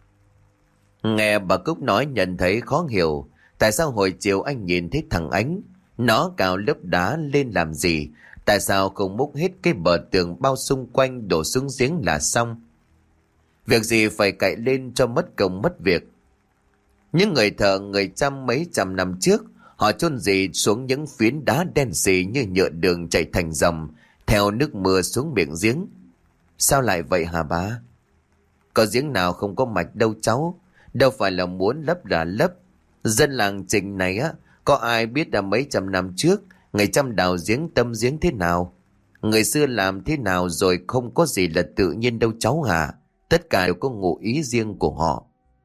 Nghe bà Cúc nói nhận thấy khó hiểu. Tại sao hồi chiều anh nhìn thấy thằng Ánh, nó cào lớp đá lên làm gì? Tại sao không múc hết cái bờ tường bao xung quanh đổ xuống giếng là xong? Việc gì phải cậy lên cho mất công mất việc? Những người thợ người trăm mấy trăm năm trước, họ chôn gì xuống những phiến đá đen xì như nhựa đường chảy thành dòng theo nước mưa xuống miệng giếng. Sao lại vậy hả bà? Có giếng nào không có mạch đâu cháu, đâu phải là muốn lấp là lấp. Dân làng Trình này á, có ai biết là mấy trăm năm trước người trăm đào giếng tâm giếng thế nào, người xưa làm thế nào rồi, không có gì là tự nhiên đâu cháu hả? Tất cả đều có ngụ ý riêng của họ.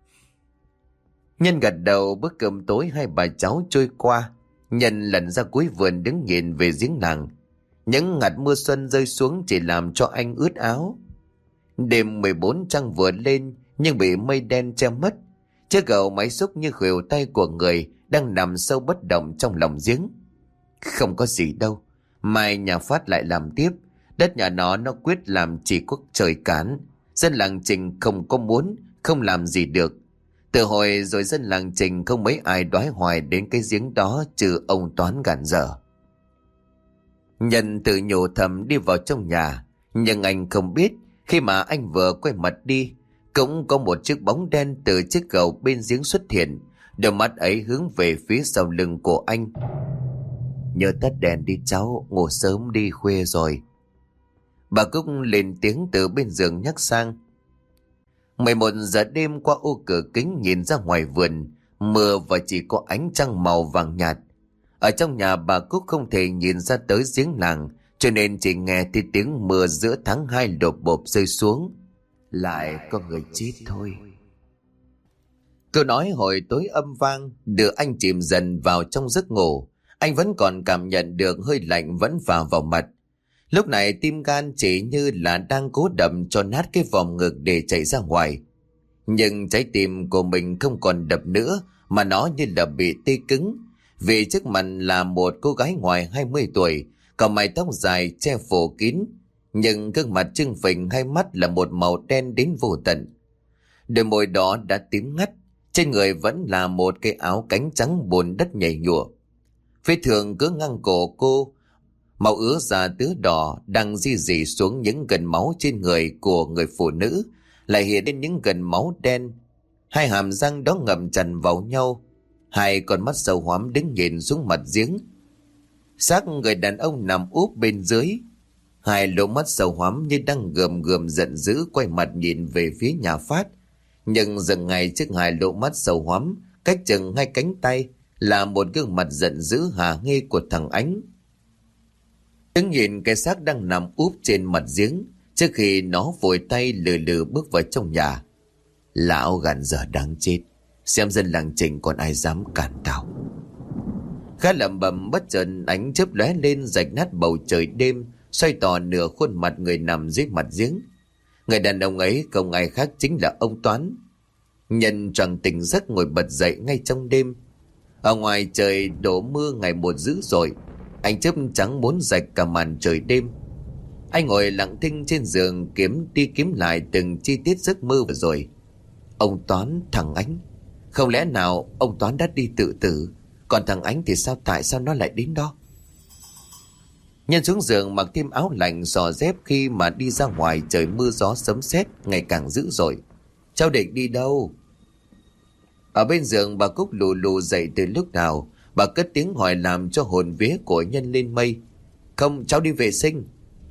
Nhân gật đầu. Bữa cơm tối hai bà cháu trôi qua. Nhân lần ra cuối vườn đứng nhìn về giếng làng. Những hạt mưa xuân rơi xuống chỉ làm cho anh ướt áo. Đêm mười bốn trăng vừa lên nhưng bị mây đen che mất. Chiếc gầu máy xúc như khuỷu tay của người đang nằm sâu bất động trong lòng giếng. Không có gì đâu, mai nhà Phát lại làm tiếp. Đất nhà nó nó quyết làm chỉ có trời cản. Dân làng Trình không có muốn, không làm gì được. Từ hồi rồi dân làng Trình không mấy ai đoái hoài đến cái giếng đó trừ ông Toán gàn dở. Nhân tự nhủ thầm đi vào trong nhà, nhưng anh không biết khi mà anh vừa quay mặt đi, cũng có một chiếc bóng đen từ chiếc gầu bên giếng xuất hiện, Đôi mắt ấy hướng về phía sau lưng của anh. Nhớ tắt đèn đi cháu, ngủ sớm đi khuya rồi. Bà Cúc lên tiếng từ bên giường nhắc sang. mười một giờ đêm, qua ô cửa kính nhìn ra ngoài vườn, mưa và chỉ có ánh trăng màu vàng nhạt. Ở trong nhà bà Cúc không thể nhìn ra tới giếng làng, cho nên chỉ nghe thấy tiếng mưa giữa tháng hai lộp bộp rơi xuống. Lại có người chết thôi. Câu nói hồi tối âm vang đưa anh chìm dần vào trong giấc ngủ. Anh vẫn còn cảm nhận được hơi lạnh vẫn phả vào mặt. Lúc này tim gan chỉ như là đang cố đập cho nát cái vòng ngực để chạy ra ngoài. Nhưng trái tim của mình không còn đập nữa, mà nó như là bị tê cứng. Vì trước mặt là một cô gái ngoài hai mươi tuổi, có mái tóc dài che phủ kín, nhưng gương mặt trưng phình, hai mắt là một màu đen đến vô tận. Đôi môi đó đã tím ngắt, trên người vẫn là một cái áo cánh trắng bùn đất nhầy nhụa. Vết thương cứ ngang cổ cô, máu ứa ra tứ đỏ đang di dì xuống những gần máu trên người của người phụ nữ, lại hiện đến những gần máu đen. Hai hàm răng đó ngậm chặt vào nhau, hai con mắt sâu hoắm đứng nhìn xuống mặt giếng. Xác người đàn ông nằm úp bên dưới, hai lỗ mắt sâu hoắm như đang gườm gườm giận dữ quay mặt nhìn về phía nhà Phát. Nhưng dừng ngay trước hai lỗ mắt sâu hoắm, cách chừng hai cánh tay, là một gương mặt giận dữ hả hê của thằng Ánh. Đứng nhìn cái xác đang nằm úp trên mặt giếng, trước khi nó vội tay lừ lừ bước vào trong nhà. Lão gàn giờ đáng chết, xem dân làng Trình còn ai dám cản tao. Khá lẩm bẩm, bất chợt ánh chớp lóe lên rạch nát bầu trời đêm, xoay tỏ nửa khuôn mặt người nằm dưới mặt giếng. Người đàn ông ấy không ai khác chính là ông Toán. Nhân choàng tỉnh giấc ngồi bật dậy ngay trong đêm. Ở ngoài trời đổ mưa ngày một dữ dội, ánh chớp trắng muốn rạch cả màn trời đêm. Anh ngồi lặng thinh trên giường, kiếm đi kiếm lại từng chi tiết giấc mơ vừa rồi. Ông Toán, thằng Ánh, không lẽ nào ông Toán đã đi tự tử? Còn thằng Ánh thì sao, tại sao nó lại đến đó? Nhân xuống giường mặc thêm áo lạnh xò dép khi mà đi ra ngoài trời mưa gió sấm sét ngày càng dữ dội. Cháu định đi đâu? Ở bên giường bà Cúc lù lù dậy từ lúc nào, bà cất tiếng hỏi làm cho hồn vía của Nhân lên mây. Không, cháu đi vệ sinh.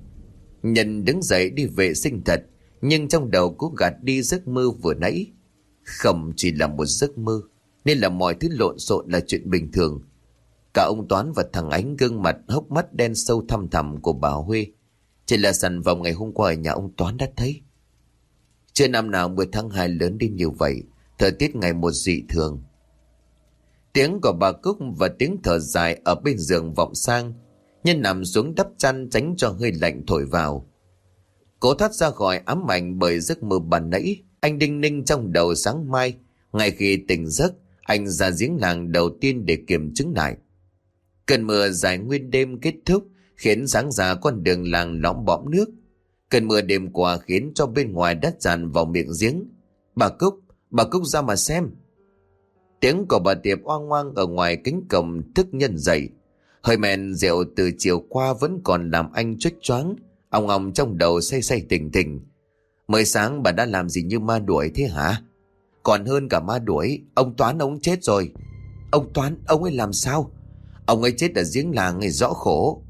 Nhân đứng dậy đi vệ sinh thật, nhưng trong đầu cố gạt đi giấc mơ vừa nãy. Không chỉ là một giấc mơ, nên là mọi thứ lộn xộn là chuyện bình thường. Cả ông Toán và thằng Ánh, gương mặt hốc mắt đen sâu thăm thẳm của bà Huê, chỉ là sản vòng ngày hôm qua ở nhà ông Toán đã thấy. Chưa năm nào mười tháng hai lớn đến như vậy, thời tiết ngày một dị thường. Tiếng của bà Cúc và tiếng thở dài ở bên giường vọng sang. Nhân nằm xuống đắp chăn tránh cho hơi lạnh thổi vào. Cố thoát ra khỏi ám ảnh bởi giấc mơ ban nãy. Anh đinh ninh trong đầu sáng mai. Ngay khi tỉnh giấc, anh ra giếng làng đầu tiên để kiểm chứng lại. Cơn mưa dài nguyên đêm kết thúc, khiến sáng ra con đường làng lõm bõm nước. Cơn mưa đêm qua khiến cho bên ngoài đất tràn vào miệng giếng. Bà Cúc, bà Cúc ra mà xem. Tiếng của bà Tiệp oang oang ở ngoài cánh cổng thức Nhân dậy. Hơi men rượu từ chiều qua vẫn còn làm anh choáng choáng, ong ong trong đầu say say tỉnh tỉnh. Mới sáng bà đã làm gì như ma đuổi thế hả? Còn hơn cả ma đuổi, ông Toán ông chết rồi. Ông Toán, ông ấy làm sao? Ông ấy chết ở giếng làng ấy, rõ khổ.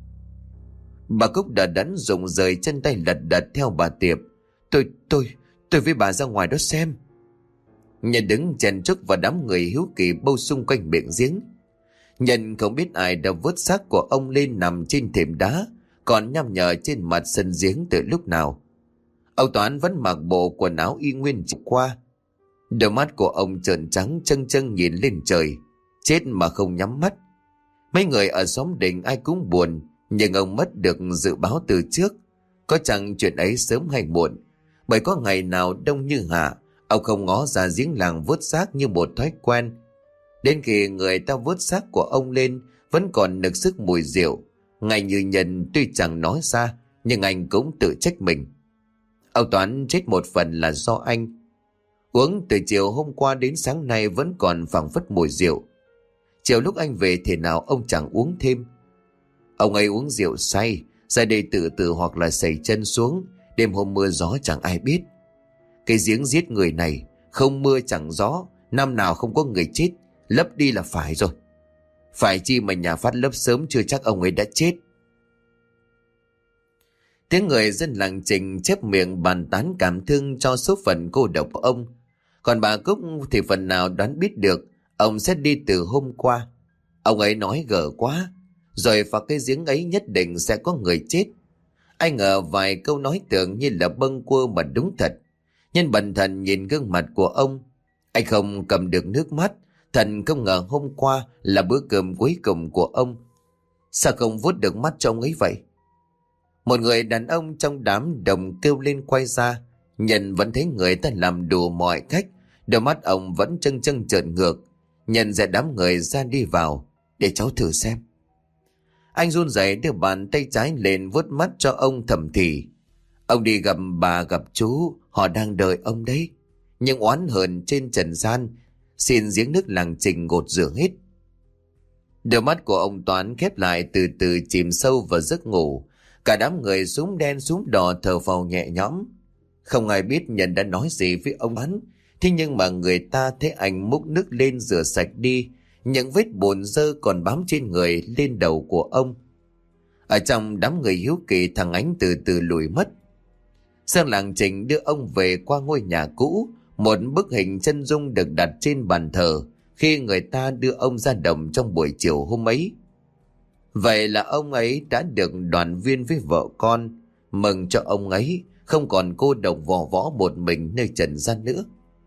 Bà Cúc đờ đẫn dùng rời chân tay lật đật theo bà Tiệp. Tôi, tôi, tôi với bà ra ngoài đó xem. Nhân đứng chen chúc và đám người hiếu kỳ bâu xung quanh miệng giếng. Nhân không biết ai đã vớt xác của ông lên nằm trên thềm đá, còn nhăm nhở trên mặt sân giếng từ lúc nào. Ông Toán vẫn mặc bộ quần áo y nguyên chỉ qua. Đôi mắt của ông trợn trắng trân trân nhìn lên trời, chết mà không nhắm mắt. Mấy người ở xóm đình ai cũng buồn, nhưng ông mất được dự báo từ trước. Có chẳng chuyện ấy sớm hay muộn, bởi có ngày nào đông như hạ, ông không ngó ra giếng làng vớt xác như một thói quen. Đến khi người ta vớt xác của ông lên, vẫn còn nực sức mùi rượu. Ngay như Nhân tuy chẳng nói ra, nhưng anh cũng tự trách mình. Ông Toán chết một phần là do anh. Uống từ chiều hôm qua đến sáng nay vẫn còn phảng phất mùi rượu. Chiều lúc anh về thế nào ông chẳng uống thêm. Ông ấy uống rượu say, ra đây tự tử hoặc là sẩy chân xuống, đêm hôm mưa gió chẳng ai biết. Cái giếng giết người này, không mưa chẳng gió, năm nào không có người chết, Lấp đi là phải rồi. Phải chi mà nhà Phát lấp sớm chưa chắc ông ấy đã chết. Tiếng người dân làng Trình chép miệng bàn tán cảm thương cho số phận cô độc của ông. Còn bà Cúc thì phần nào đoán biết được ông sẽ đi từ hôm qua. Ông ấy nói gở quá, rồi vào cái giếng ấy nhất định sẽ có người chết. Ai ngờ vài câu nói tưởng như là bâng quơ mà đúng thật. Nhân bần thần nhìn gương mặt của ông, anh không cầm được nước mắt. Thần không ngờ hôm qua là bữa cơm cuối cùng của ông. Sao không vuốt được mắt cho ông ấy vậy? Một người đàn ông trong đám đồng kêu lên quay ra. Nhân vẫn thấy người ta làm đủ mọi cách. Đôi mắt ông vẫn trân trân trợn ngược. Nhân ra đám người ra đi vào. Để cháu thử xem. Anh run rẩy đưa bàn tay trái lên vuốt mắt cho ông thầm thì. Ông đi gặp bà gặp chú, họ đang đợi ông đấy. Nhưng oán hờn trên trần gian, xin giếng nước làng Trình gột rửa hết. Đôi mắt của ông Toán khép lại, từ từ chìm sâu vào giấc ngủ. Cả đám người súm đen súm đỏ thở phào nhẹ nhõm. Không ai biết Nhân đã nói gì với ông Toán. Thế nhưng mà người ta thấy anh múc nước lên rửa sạch đi những vết bùn dơ còn bám trên người lên đầu của ông. Ở trong đám người hiếu kỳ, thằng Ánh từ từ lùi mất. Sang làng Trình đưa ông về qua ngôi nhà cũ. Một bức hình chân dung được đặt trên bàn thờ khi người ta đưa ông ra đồng trong buổi chiều hôm ấy. Vậy là ông ấy đã được đoàn viên với vợ con. Mừng cho ông ấy không còn cô độc vò võ một mình nơi trần gian nữa.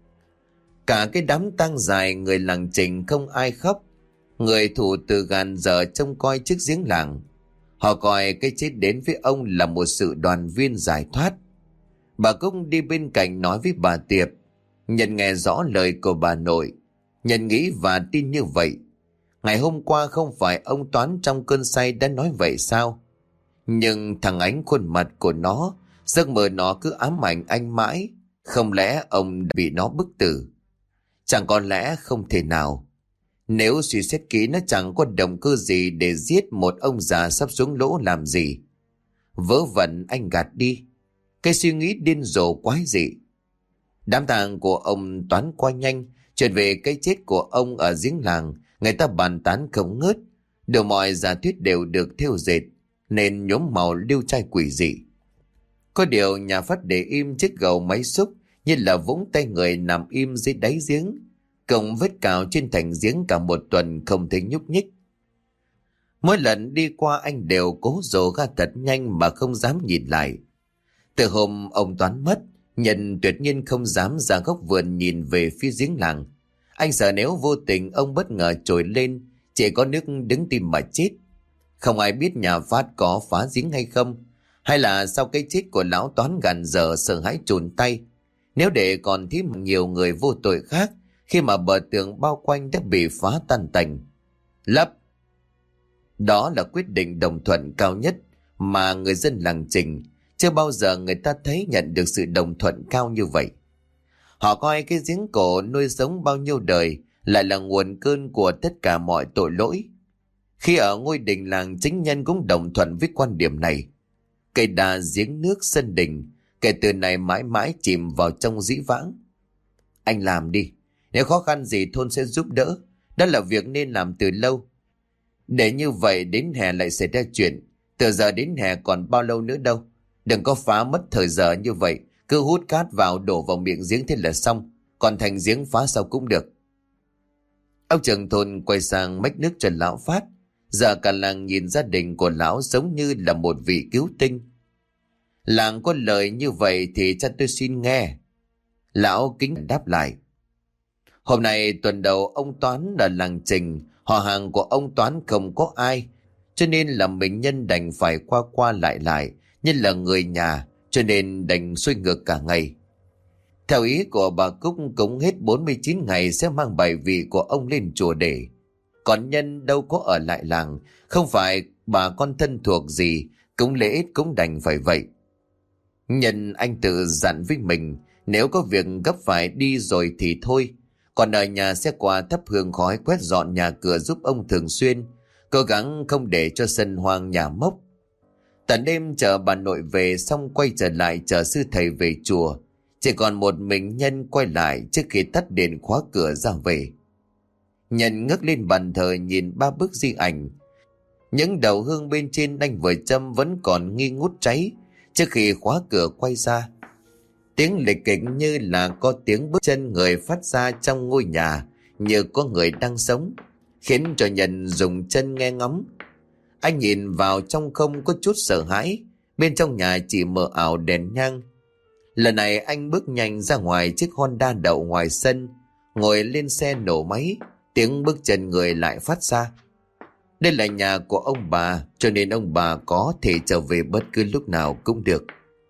Cả cái đám tang dài, người làng Trình không ai khóc. Người thủ từ gàn giờ trông coi chiếc giếng làng. Họ coi cái chết đến với ông là một sự đoàn viên giải thoát. Bà Cúc đi bên cạnh nói với bà Tiệp. Nhân nghe rõ lời của bà nội. Nhân nghĩ và tin như vậy. Ngày hôm qua không phải ông Toán trong cơn say đã nói vậy sao? Nhưng thằng Ánh, khuôn mặt của nó, giấc mơ nó cứ ám ảnh anh mãi. Không lẽ ông đã bị nó bức tử? Chẳng có lẽ không thể nào. Nếu suy xét kỹ, nó chẳng có động cơ gì để giết một ông già sắp xuống lỗ làm gì. Vớ vẩn, anh gạt đi. Cái suy nghĩ điên rồ quái dị. Đám tang của ông Toán qua nhanh. Chuyện về cái chết của ông ở giếng làng, người ta bàn tán không ngớt. Đều mọi giả thuyết đều được thêu dệt nên nhuốm màu liêu trai quỷ dị. Có điều nhà Phát để im chiếc gầu máy xúc như là vũng tay người nằm im dưới đáy giếng, cộng vết cào trên thành giếng cả một tuần không thấy nhúc nhích. Mỗi lần đi qua anh đều cố dồ ga thật nhanh mà không dám nhìn lại. Từ hôm ông Toán mất, Nhân tuyệt nhiên không dám ra góc vườn nhìn về phía giếng làng. Anh sợ nếu vô tình ông bất ngờ trồi lên, chỉ có nước đứng tim mà chết. Không ai biết nhà Phát có phá giếng hay không, hay là sau cái chết của lão Toán gàn giờ sợ hãi chùn tay. Nếu để còn thêm nhiều người vô tội khác khi mà bờ tường bao quanh đã bị phá tan tành. Lấp. Đó là quyết định đồng thuận cao nhất mà người dân làng Trình chưa bao giờ người ta thấy nhận được sự đồng thuận cao như vậy. Họ coi cái giếng cổ nuôi sống bao nhiêu đời lại là nguồn cơn của tất cả mọi tội lỗi. Khi ở ngôi đình làng, chính Nhân cũng đồng thuận với quan điểm này. Cây đa giếng nước sân đình kể từ này mãi mãi chìm vào trong dĩ vãng. Anh làm đi, nếu khó khăn gì thôn sẽ giúp đỡ. Đó là việc nên làm từ lâu. Để như vậy đến hè lại xảy ra chuyện. Từ giờ đến hè còn bao lâu nữa đâu. Đừng có phá mất thời giờ như vậy. Cứ hút cát vào đổ vào miệng giếng thế là xong. Còn thành giếng phá sao cũng được. Ông trưởng thôn quay sang mách nước cho lão Phát. Giờ cả làng nhìn gia đình của lão giống như là một vị cứu tinh. Làng có lời như vậy thì cha tôi xin nghe. Lão kính đáp lại. Hôm nay tuần đầu ông Toán ở làng Trình, họ hàng của ông Toán không có ai, cho nên là mình Nhân đành phải qua qua lại lại, nhân là người nhà, cho nên đành xuôi ngược cả ngày. Theo ý của bà Cúc, cũng hết bốn mươi chín ngày sẽ mang bài vị của ông lên chùa để. Còn Nhân đâu có ở lại làng, không phải bà con thân thuộc gì, cũng lễ cũng đành phải vậy. Nhân anh tự dặn với mình, nếu có việc gấp phải đi rồi thì thôi. Còn ở nhà sẽ qua thắp hương khói, quét dọn nhà cửa giúp ông thường xuyên, cố gắng không để cho sân hoang nhà mốc. Tận đêm chờ bà nội về xong quay trở lại chờ sư thầy về chùa. Chỉ còn một mình Nhân quay lại trước khi tắt đèn khóa cửa ra về. Nhân ngước lên bàn thờ nhìn ba bức di ảnh. Những đầu hương bên trên anh vừa châm vẫn còn nghi ngút cháy trước khi khóa cửa quay ra. Tiếng lịch kịch như là có tiếng bước chân người phát ra trong ngôi nhà, như có người đang sống, khiến cho Nhân dùng chân nghe ngóng. Anh nhìn vào trong không có chút sợ hãi, bên trong nhà chỉ mờ ảo đèn nhang. Lần này anh bước nhanh ra ngoài chiếc Honda đậu ngoài sân, ngồi lên xe nổ máy, tiếng bước chân người lại phát ra. Đây là nhà của ông bà, cho nên ông bà có thể trở về bất cứ lúc nào cũng được.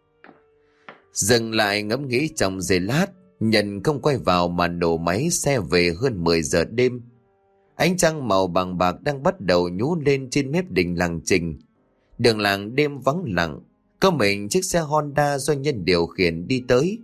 Dừng lại ngẫm nghĩ trong giây lát, Nhân không quay vào mà nổ máy xe về hơn mười giờ đêm. Ánh trăng màu vàng bạc đang bắt đầu nhú lên trên mép đình làng Trình. Đường làng đêm vắng lặng, có mình chiếc xe Honda do Nhân điều khiển đi tới.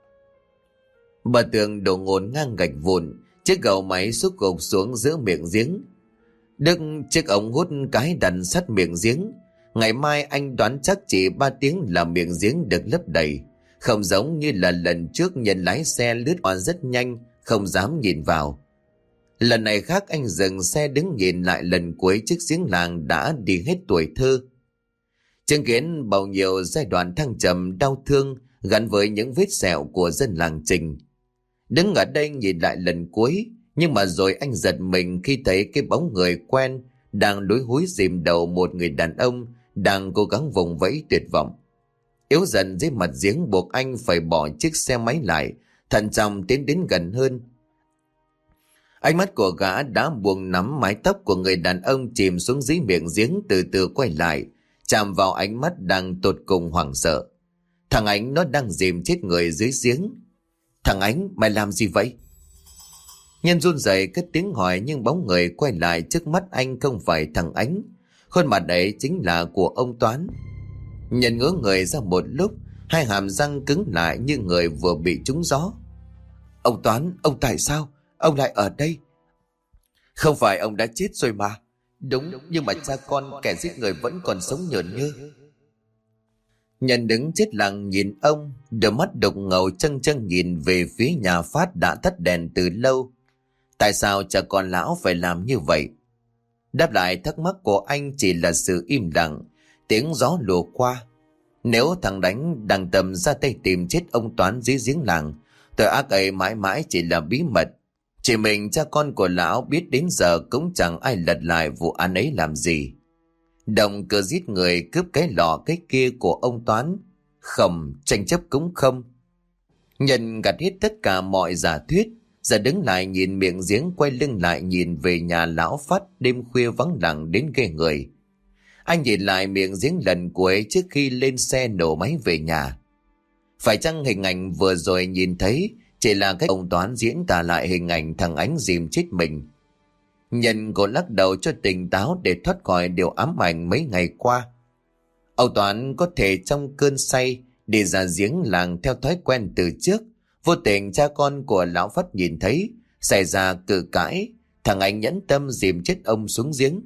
Bờ tường đổ ngổn ngang gạch vụn, chiếc gầu máy xúc gục xuống giữa miệng giếng. Đức chiếc ống hút cái đặt sát miệng giếng. Ngày mai anh đoán chắc chỉ ba tiếng là miệng giếng được lấp đầy. Không giống như là lần trước Nhân lái xe lướt qua rất nhanh, không dám nhìn vào. Lần này khác, anh dừng xe đứng nhìn lại lần cuối chiếc giếng làng đã đi hết tuổi thơ. Chứng kiến bao nhiêu giai đoạn thăng trầm đau thương gắn với những vết sẹo của dân làng Trình. Đứng ở đây nhìn lại lần cuối, nhưng mà rồi anh giật mình khi thấy cái bóng người quen đang lúi húi dìm đầu một người đàn ông đang cố gắng vùng vẫy tuyệt vọng. Yếu dần dưới mặt giếng buộc anh phải bỏ chiếc xe máy lại, thận trọng tiến đến gần hơn. Ánh mắt của gã đã buông nắm mái tóc của người đàn ông chìm xuống dưới miệng giếng, từ từ quay lại, chạm vào ánh mắt đang tột cùng hoảng sợ. Thằng Ánh nó đang dìm chết người dưới giếng. Thằng Ánh, mày làm gì vậy? Nhân run rẩy cất tiếng hỏi, nhưng bóng người quay lại trước mắt anh không phải thằng Ánh. Khuôn mặt ấy chính là của ông Toán. Nhân ngớ người ra một lúc, hai hàm răng cứng lại như người vừa bị trúng gió. Ông Toán, ông tại sao? Ông lại ở đây? Không phải ông đã chết rồi mà. Đúng, nhưng mà cha con kẻ giết người vẫn còn sống nhởn nhơ. Nhân đứng chết lặng nhìn ông, đôi mắt đục ngầu châng châng nhìn về phía nhà Phát đã tắt đèn từ lâu. Tại sao cha con lão phải làm như vậy? Đáp lại thắc mắc của anh chỉ là sự im lặng, tiếng gió lùa qua. Nếu thằng Đánh đang tầm ra tay tìm chết ông Toán dưới giếng làng, tội ác ấy mãi mãi chỉ là bí mật. Chỉ mình cha con của lão biết, đến giờ cũng chẳng ai lật lại vụ án ấy làm gì. Động cơ giết người cướp cái lọ cái kia của ông Toán, không, tranh chấp cũng không. Nhân gạt hết tất cả mọi giả thuyết, giờ đứng lại nhìn miệng giếng, quay lưng lại nhìn về nhà lão Phát đêm khuya vắng lặng đến ghê người. Anh nhìn lại miệng giếng lần cuối trước khi lên xe nổ máy về nhà. Phải chăng hình ảnh vừa rồi nhìn thấy chỉ là cách ông Toán diễn tả lại hình ảnh thằng Ánh dìm chết mình? Nhân cố lắc đầu cho tỉnh táo để thoát khỏi điều ám ảnh mấy ngày qua. Ông Toán có thể trong cơn say đi ra giếng làng theo thói quen từ trước. Vô tình cha con của lão Phát nhìn thấy, xảy ra cự cãi, thằng Ánh nhẫn tâm dìm chết ông xuống giếng.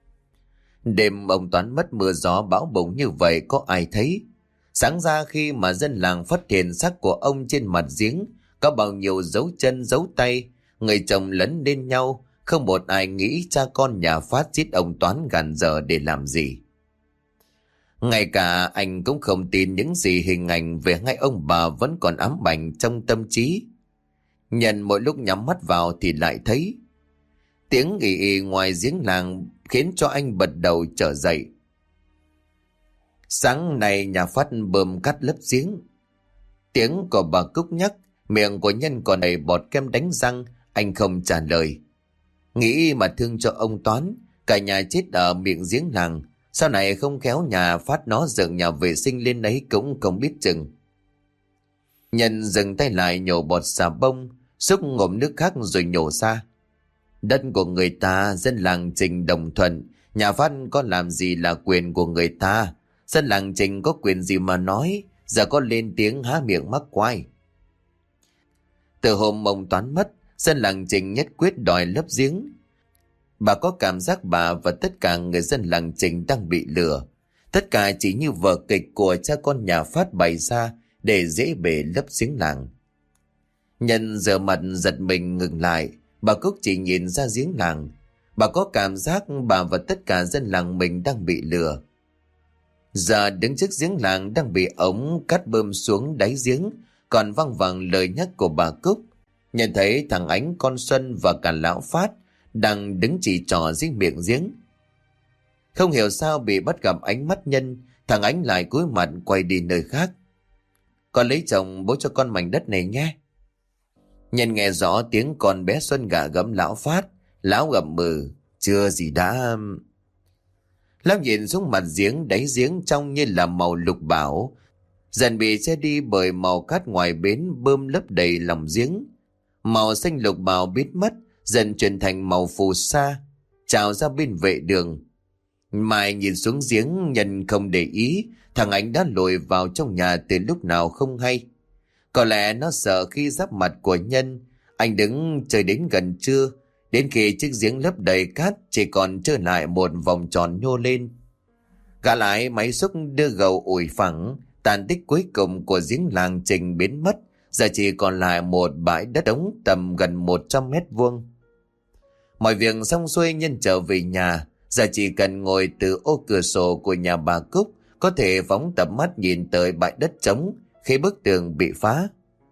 Đêm ông Toán mất mưa gió bão bùng như vậy có ai thấy? Sáng ra khi mà dân làng phát hiện xác của ông trên mặt giếng, có bao nhiêu dấu chân dấu tay, người chồng lấn lên nhau, không một ai nghĩ cha con nhà Phát giết ông Toán gàn giờ để làm gì. Ngay cả anh cũng không tin những gì hình ảnh về hai ông bà vẫn còn ám ảnh trong tâm trí. Nhân mỗi lúc nhắm mắt vào thì lại thấy tiếng ì ì ngoài giếng làng, khiến cho anh bật đầu trở dậy. Sáng nay nhà Phát bơm cắt lấp giếng. Tiếng của bà Cúc nhắc, miệng của Nhân còn đầy bọt kem đánh răng, anh không trả lời. Nghĩ mà thương cho ông Toán, cả nhà chết ở miệng giếng làng, sau này không khéo nhà Phát nó dựng nhà vệ sinh lên đấy cũng không biết chừng. Nhân dừng tay lại nhổ bọt xà bông, xúc ngụm nước khác rồi nhổ ra. Đất của người ta, dân làng Trình đồng thuận, nhà Phát có làm gì là quyền của người ta. Dân làng Trình có quyền gì mà nói, giờ có lên tiếng há miệng mắc quai. Từ hôm ông Toán mất, dân làng Trình nhất quyết đòi lấp giếng. Bà có cảm giác bà và tất cả người dân làng Trình đang bị lừa. Tất cả chỉ như vở kịch của cha con nhà Phát bày ra để dễ bề lấp giếng làng. Nhân giờ mặt giật mình ngừng lại, Bà Cúc chỉ nhìn ra giếng làng. Bà có cảm giác bà và tất cả dân làng mình đang bị lừa. Giờ đứng trước giếng làng đang bị ống cắt bơm xuống đáy giếng, còn văng vẳng lời nhắc của bà Cúc. Nhận thấy thằng Ánh, con Xuân và cả lão Phát đang đứng chỉ trỏ dưới miệng giếng. Không hiểu sao bị bắt gặp ánh mắt Nhân, thằng Ánh lại cúi mặt quay đi nơi khác. Con lấy chồng bố cho con mảnh đất này nhé. Nhân nghe rõ tiếng con bé Xuân gạ gẫm lão Phát. Lão gầm mừ, chưa gì đã... Lão nhìn xuống mặt giếng, đáy giếng trong như là màu lục bảo, dần bị che đi bởi màu cát ngoài bến bơm lấp đầy lòng giếng. Màu xanh lục bảo biến mất, dần chuyển thành màu phù sa, trào ra bên vệ đường. Mai nhìn xuống giếng, Nhân không để ý, thằng Ánh đã lội vào trong nhà từ lúc nào không hay. Có lẽ nó sợ khi giáp mặt của Nhân. Anh đứng chơi đến gần trưa, đến khi chiếc giếng lấp đầy cát chỉ còn trơ lại một vòng tròn nhô lên. Gã lái máy xúc đưa gầu ủi phẳng, tàn tích cuối cùng của giếng làng Trình biến mất, giờ chỉ còn lại một bãi đất trống tầm gần một trăm mét vuông. Mọi việc xong xuôi, Nhân trở về nhà, giờ chỉ cần ngồi từ ô cửa sổ của nhà bà Cúc, có thể phóng tầm mắt nhìn tới bãi đất trống khi bức tường bị phá.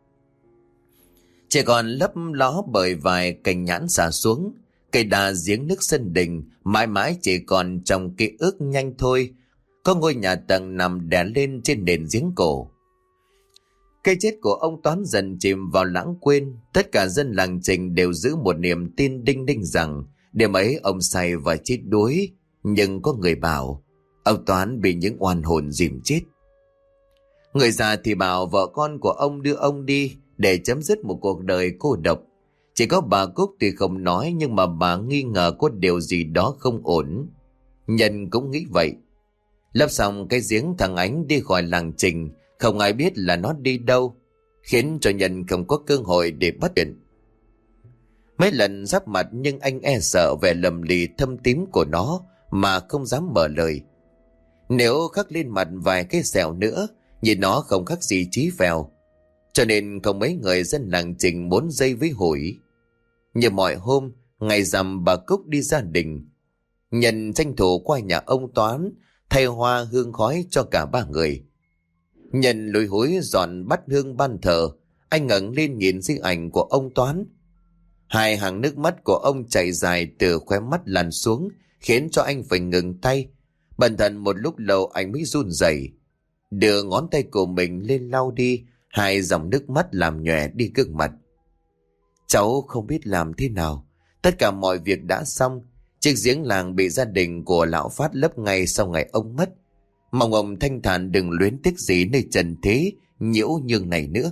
Chỉ còn lấp ló bởi vài cành nhãn xả xuống, cây đa giếng nước sân đình mãi mãi chỉ còn trong ký ức nhanh thôi. Có ngôi nhà tầng nằm đè lên trên nền giếng cổ. Cái chết của ông Toán dần chìm vào lãng quên. Tất cả dân làng Trình đều giữ một niềm tin đinh ninh rằng đêm ấy ông say và chết đuối. Nhưng có người bảo ông Toán bị những oan hồn dìm chết. Người già thì bảo vợ con của ông đưa ông đi để chấm dứt một cuộc đời cô độc. Chỉ có bà Cúc thì không nói, nhưng mà bà nghi ngờ có điều gì đó không ổn. Nhân cũng nghĩ vậy. Lấp xong cái giếng, thằng Ánh đi khỏi làng Trình, không ai biết là nó đi đâu, khiến cho Nhân không có cơ hội để bắt chuyện. Mấy lần giáp mặt nhưng anh e sợ vẻ lầm lì thâm tím của nó mà không dám mở lời. Nếu khắc lên mặt vài cái sẹo nữa, nhìn nó không khác gì Chí Phèo. Cho nên không mấy người dân làng Trình muốn dây với hủi. Như mọi hôm, ngày rằm bà Cúc đi gia đình, Nhân tranh thủ qua nhà ông Toán thay hoa hương khói cho cả ba người. Nhân lùi húi dọn bát hương ban thờ. Anh ngẩng lên nhìn di ảnh của ông Toán. Hai hàng nước mắt của ông chảy dài từ khóe mắt lăn xuống, khiến cho anh phải ngừng tay. Bần thần một lúc lâu anh mới run rẩy, đưa ngón tay của mình lên lau đi hai dòng nước mắt làm nhòe đi gương mặt. Cháu không biết làm thế nào. Tất cả mọi việc đã xong. Chiếc giếng làng bị gia đình của lão Phát lấp ngay sau ngày ông mất. Mong ông thanh thản đừng luyến tiếc gì nơi trần thế nhiễu nhương này nữa.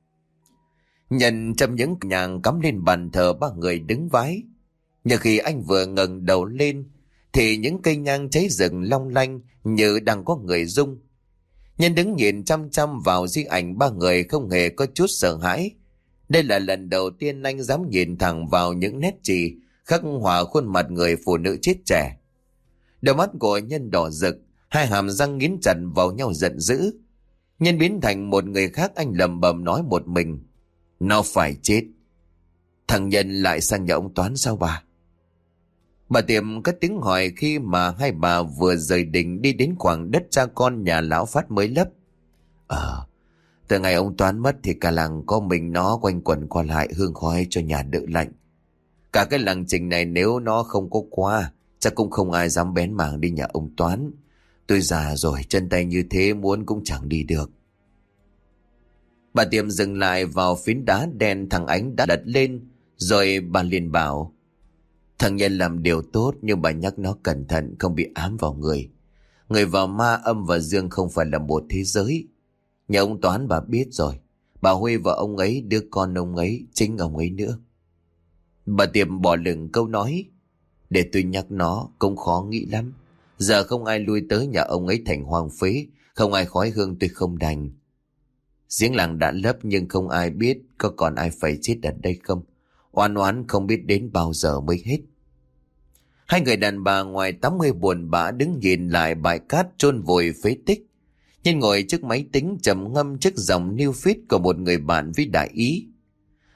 Nhân châm những nhang cắm lên bàn thờ ba người đứng vái. Nhưng khi anh vừa ngẩng đầu lên thì những cây nhang cháy rừng long lanh như đang có người rung. Nhân đứng nhìn chăm chăm vào di ảnh ba người không hề có chút sợ hãi. Đây là lần đầu tiên anh dám nhìn thẳng vào những nét chì khắc họa khuôn mặt người phụ nữ chết trẻ. Đôi mắt của Nhân đỏ rực, hai hàm răng nghiến chặt vào nhau giận dữ. Nhân biến thành một người khác, anh lầm bầm nói một mình: nó phải chết. Thằng Nhân lại sang nhà ông Toán sao bà? Bà Tiệm cất tiếng hỏi khi mà hai bà vừa rời đình đi đến khoảng đất cha con nhà lão Phát mới lấp. Ờ, từ ngày ông Toán mất thì cả làng có mình nó quanh quẩn qua lại hương khói cho nhà đỡ lạnh. Cả cái làng Trình này nếu nó không có qua, chắc cũng không ai dám bén mảng đi nhà ông Toán. Tôi già rồi, chân tay như thế muốn cũng chẳng đi được. Bà Tiệm dừng lại vào phiến đá đen thằng Ánh đã đặt lên, rồi bà liền bảo: thằng Nhân làm điều tốt, nhưng bà nhắc nó cẩn thận không bị ám vào người. Người vào ma, âm và dương không phải là một thế giới. Nhà ông Toán bà biết rồi, bà Huy và ông ấy, đứa con ông ấy, chính ông ấy nữa. Bà Tiệm bỏ lửng câu nói: để tôi nhắc nó cũng khó nghĩ lắm. Giờ không ai lui tới nhà ông ấy thành hoang phế, không ai khói hương tôi không đành. Giếng làng đã lấp nhưng không ai biết có còn ai phải chết ở đây không. Oan oán không biết đến bao giờ mới hết. Hai người đàn bà ngoài tám mươi buồn bã đứng nhìn lại bãi cát chôn vùi phế tích. Nhân ngồi trước máy tính trầm ngâm trước dòng new feed của một người bạn với đại ý.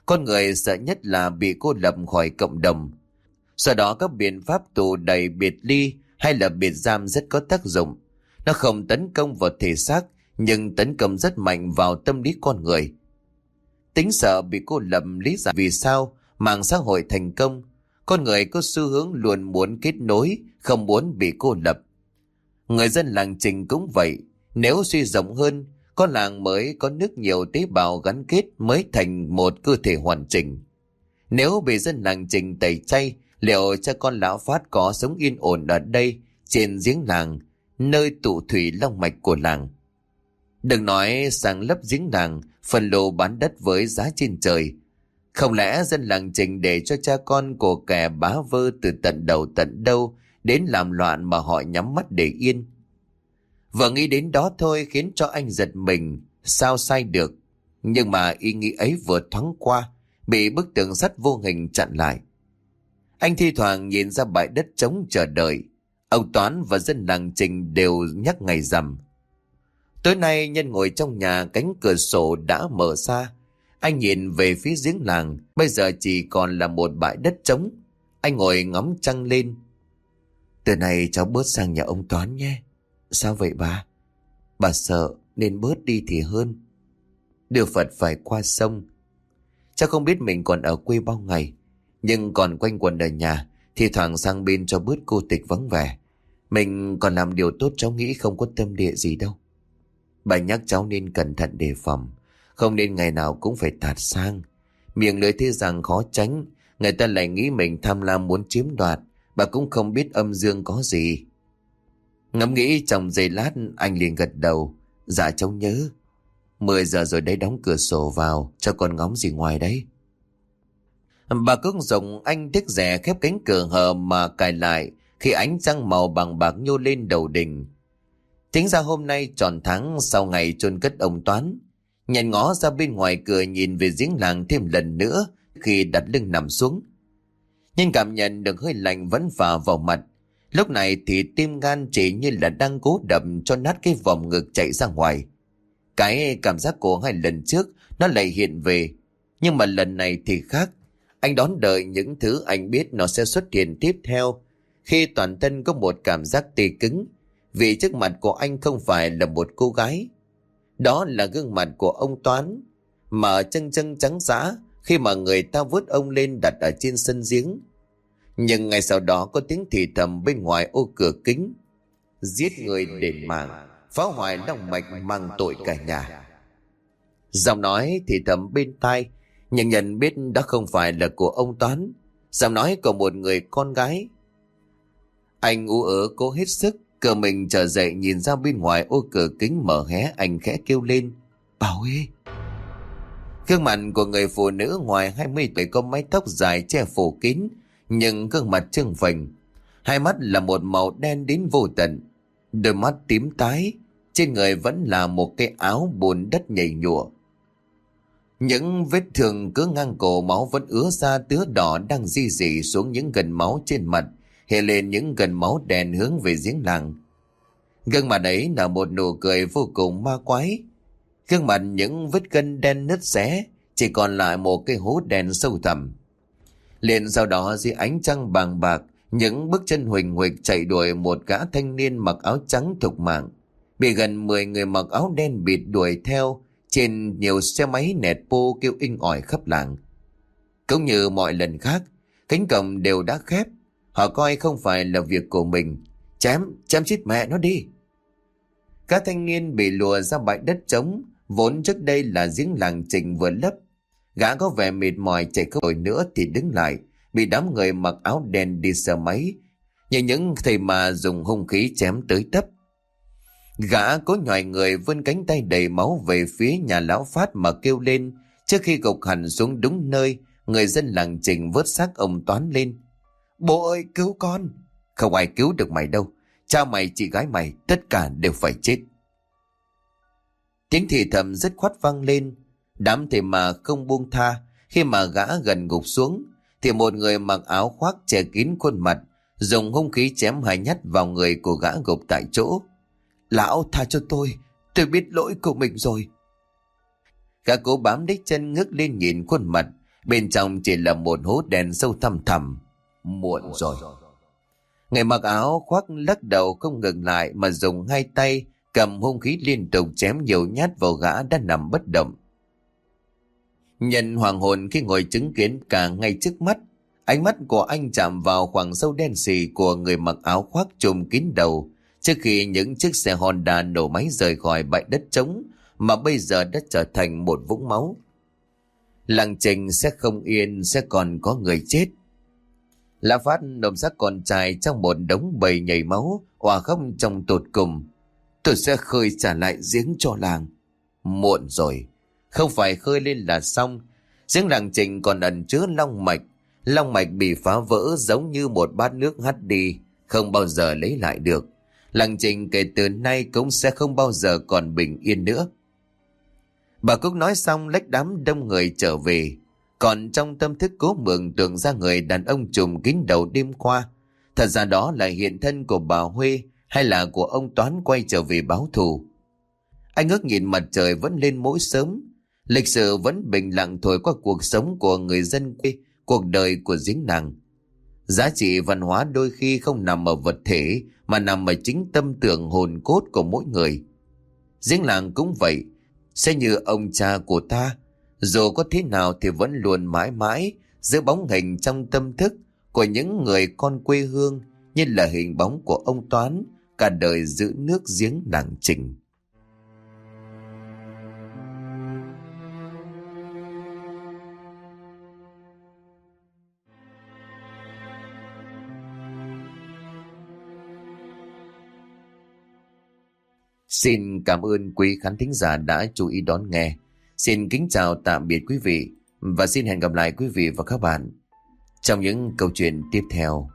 Con người sợ nhất là bị cô lập khỏi cộng đồng. Do đó các biện pháp tù đầy biệt ly hay là biệt giam rất có tác dụng. Nó không tấn công vào thể xác, nhưng tấn công rất mạnh vào tâm lý con người. Tính sợ bị cô lập lý giải vì sao mạng xã hội thành công. Con người có xu hướng luôn muốn kết nối, không muốn bị cô lập. Người dân làng Trình cũng vậy. Nếu suy rộng hơn, có làng mới có nước nhiều tế bào gắn kết mới thành một cơ thể hoàn chỉnh. Nếu bị dân làng Trình tẩy chay, liệu cha con lão Phát có sống yên ổn ở đây, trên giếng làng, nơi tụ thủy long mạch của làng? Đừng nói sang lấp giếng làng, phần lô bán đất với giá trên trời. Không lẽ dân làng Trình để cho cha con của kẻ bá vơ từ tận đầu tận đâu đến làm loạn mà họ nhắm mắt để yên? Vừa nghĩ đến đó thôi khiến cho anh giật mình, sao sai được. Nhưng mà ý nghĩ ấy vừa thoáng qua, bị bức tường sắt vô hình chặn lại. Anh thi thoảng nhìn ra bãi đất trống chờ đợi. Ông Toán và dân làng Trình đều nhắc ngày rằm. Tối nay nhân ngồi trong nhà, cánh cửa sổ đã mở ra. Anh nhìn về phía giếng làng, bây giờ chỉ còn là một bãi đất trống. Anh ngồi ngắm trăng lên. Từ nay cháu bớt sang nhà ông Toán nhé. Sao vậy bà? Bà sợ nên bớt đi thì hơn. Đưa Phật phải qua sông. Cháu không biết mình còn ở quê bao ngày, nhưng còn quanh quẩn ở nhà, thì thoảng sang bên cho bớt cô tịch vắng vẻ. Mình còn làm điều tốt, cháu nghĩ không có tâm địa gì đâu. Bà nhắc cháu nên cẩn thận đề phòng, không nên ngày nào cũng phải tạt sang. Miệng lưỡi thế rằng khó tránh, người ta lại nghĩ mình tham lam muốn chiếm đoạt. Bà cũng không biết âm dương có gì. Ngẫm nghĩ trong giây lát, anh liền gật đầu. Dạ cháu nhớ. Mười giờ rồi đấy, đóng cửa sổ vào, cho con ngóng gì ngoài đấy. Bà cưng rộng anh tiếc rẻ khép cánh cửa hờ mà cài lại khi ánh trăng màu bằng bạc nhô lên đầu đình. Tính ra hôm nay tròn tháng sau ngày chôn cất ông Toán. Nhận ngó ra bên ngoài cửa nhìn về giếng làng thêm lần nữa khi đặt lưng nằm xuống. Nhưng cảm nhận được hơi lạnh vẫn phả vào mặt. Lúc này thì tim gan chỉ như là đang cố đập cho nát cái vòng ngực chạy ra ngoài. Cái cảm giác của hai lần trước nó lại hiện về. Nhưng mà lần này thì khác. Anh đón đợi những thứ anh biết nó sẽ xuất hiện tiếp theo. Khi toàn thân có một cảm giác tê cứng. Vì trước mặt của anh không phải là một cô gái. Đó là gương mặt của ông Toán. Mà chân chân trắng dã khi mà người ta vớt ông lên đặt ở trên sân giếng. Nhưng ngay sau đó có tiếng thì thầm bên ngoài ô cửa kính. Giết người đền mạng, phá hoại long mạch mang tội cả nhà. Giọng nói thì thầm bên tai, nhưng nhận biết đó không phải là của ông Toán. Giọng nói của một người con gái. Anh ú ớ cố hết sức, cờ mình trở dậy nhìn ra bên ngoài ô cửa kính mở hé, anh khẽ kêu lên. Bảo ơi! Gương mặt của người phụ nữ ngoài hai mươi tuổi có mái tóc dài che phủ kín, nhưng gương mặt trương phình. Hai mắt là một màu đen đến vô tận. Đôi mắt tím tái, trên người vẫn là một cái áo bùn đất nhầy nhụa. Những vết thương cứ ngang cổ, máu vẫn ứa ra tứa đỏ đang di dị xuống những gần máu trên mặt, hiện lên những gần máu đen hướng về giếng làng. Gương mặt ấy là một nụ cười vô cùng ma quái. Gương mặt những vết gân đen nứt xé, chỉ còn lại một cái hố đen sâu thẳm. Liền sau đó dưới ánh trăng bàng bạc, những bước chân huỳnh huỳnh chạy đuổi một gã thanh niên mặc áo trắng thục mạng. Bị gần mười người mặc áo đen bịt đuổi theo, trên nhiều xe máy nẹt bô kêu inh ỏi khắp làng. Cũng như mọi lần khác, cánh cổng đều đã khép. Họ coi không phải là việc của mình. Chém, chém chết mẹ nó đi. Các thanh niên bị lùa ra bãi đất trống, vốn trước đây là giếng làng Trình vừa lấp. Gã có vẻ mệt mỏi chạy không nổi nữa thì đứng lại, bị đám người mặc áo đen đi sờ máy, như những thầy mà dùng hung khí chém tới tấp. Gã cố nhòi người vươn cánh tay đầy máu về phía nhà lão Phát mà kêu lên, trước khi gục hẳn xuống đúng nơi người dân làng Trình vớt xác ông Toán lên. Bố ơi, cứu con! Không ai cứu được mày đâu. Cha mày, chị gái mày, tất cả đều phải chết. Tiếng thì thầm rất khoát vang lên. Đám thầy mà không buông tha. Khi mà gã gần gục xuống thì một người mặc áo khoác che kín khuôn mặt dùng hung khí chém hai nhát vào người của gã gục tại chỗ. Lão tha cho tôi, tôi biết lỗi của mình rồi. Gã cố bám đích chân ngước lên nhìn khuôn mặt Bên trong chỉ là một hố đen sâu thăm thẳm. Muộn rồi. Người mặc áo khoác lắc đầu không ngừng lại mà dùng hai tay cầm hung khí liên tục chém nhiều nhát vào gã đã nằm bất động. Nhân hoàng hồn khi ngồi chứng kiến cả ngay trước mắt. Ánh mắt của anh chạm vào khoảng sâu đen sì của người mặc áo khoác trùm kín đầu trước khi những chiếc xe Honda nổ máy rời khỏi bãi đất trống mà bây giờ đã trở thành một vũng máu. Làng Trình sẽ không yên, sẽ còn có người chết. Lã Phát nộp xác con trai trong một đống bầy nhảy máu, òa khóc trong tột cùng. Tôi sẽ khơi trả lại giếng cho làng. Muộn rồi, không phải khơi lên là xong. Giếng làng Trình còn ẩn chứa long mạch. Long mạch bị phá vỡ giống như một bát nước hắt đi, không bao giờ lấy lại được. Làng Trình kể từ nay cũng sẽ không bao giờ còn bình yên nữa. Bà Cúc nói xong lách đám đông người trở về. Còn trong tâm thức cố mường tượng ra người đàn ông trùm kín đầu đêm qua. Thật ra đó là hiện thân của bà Huê hay là của ông Toán quay trở về báo thù. Anh ngước nhìn mặt trời vẫn lên mỗi sớm. Lịch sử vẫn bình lặng thổi qua cuộc sống của người dân quê, cuộc đời của giếng nàng. Giá trị văn hóa đôi khi không nằm ở vật thể mà nằm ở chính tâm tưởng hồn cốt của mỗi người. Giếng làng cũng vậy, sẽ như ông cha của ta, dù có thế nào thì vẫn luôn mãi mãi giữ bóng hình trong tâm thức của những người con quê hương, như là hình bóng của ông Toán cả đời giữ nước giếng làng Trình. Xin cảm ơn quý khán thính giả đã chú ý đón nghe. Xin kính chào tạm biệt quý vị và xin hẹn gặp lại quý vị và các bạn trong những câu chuyện tiếp theo.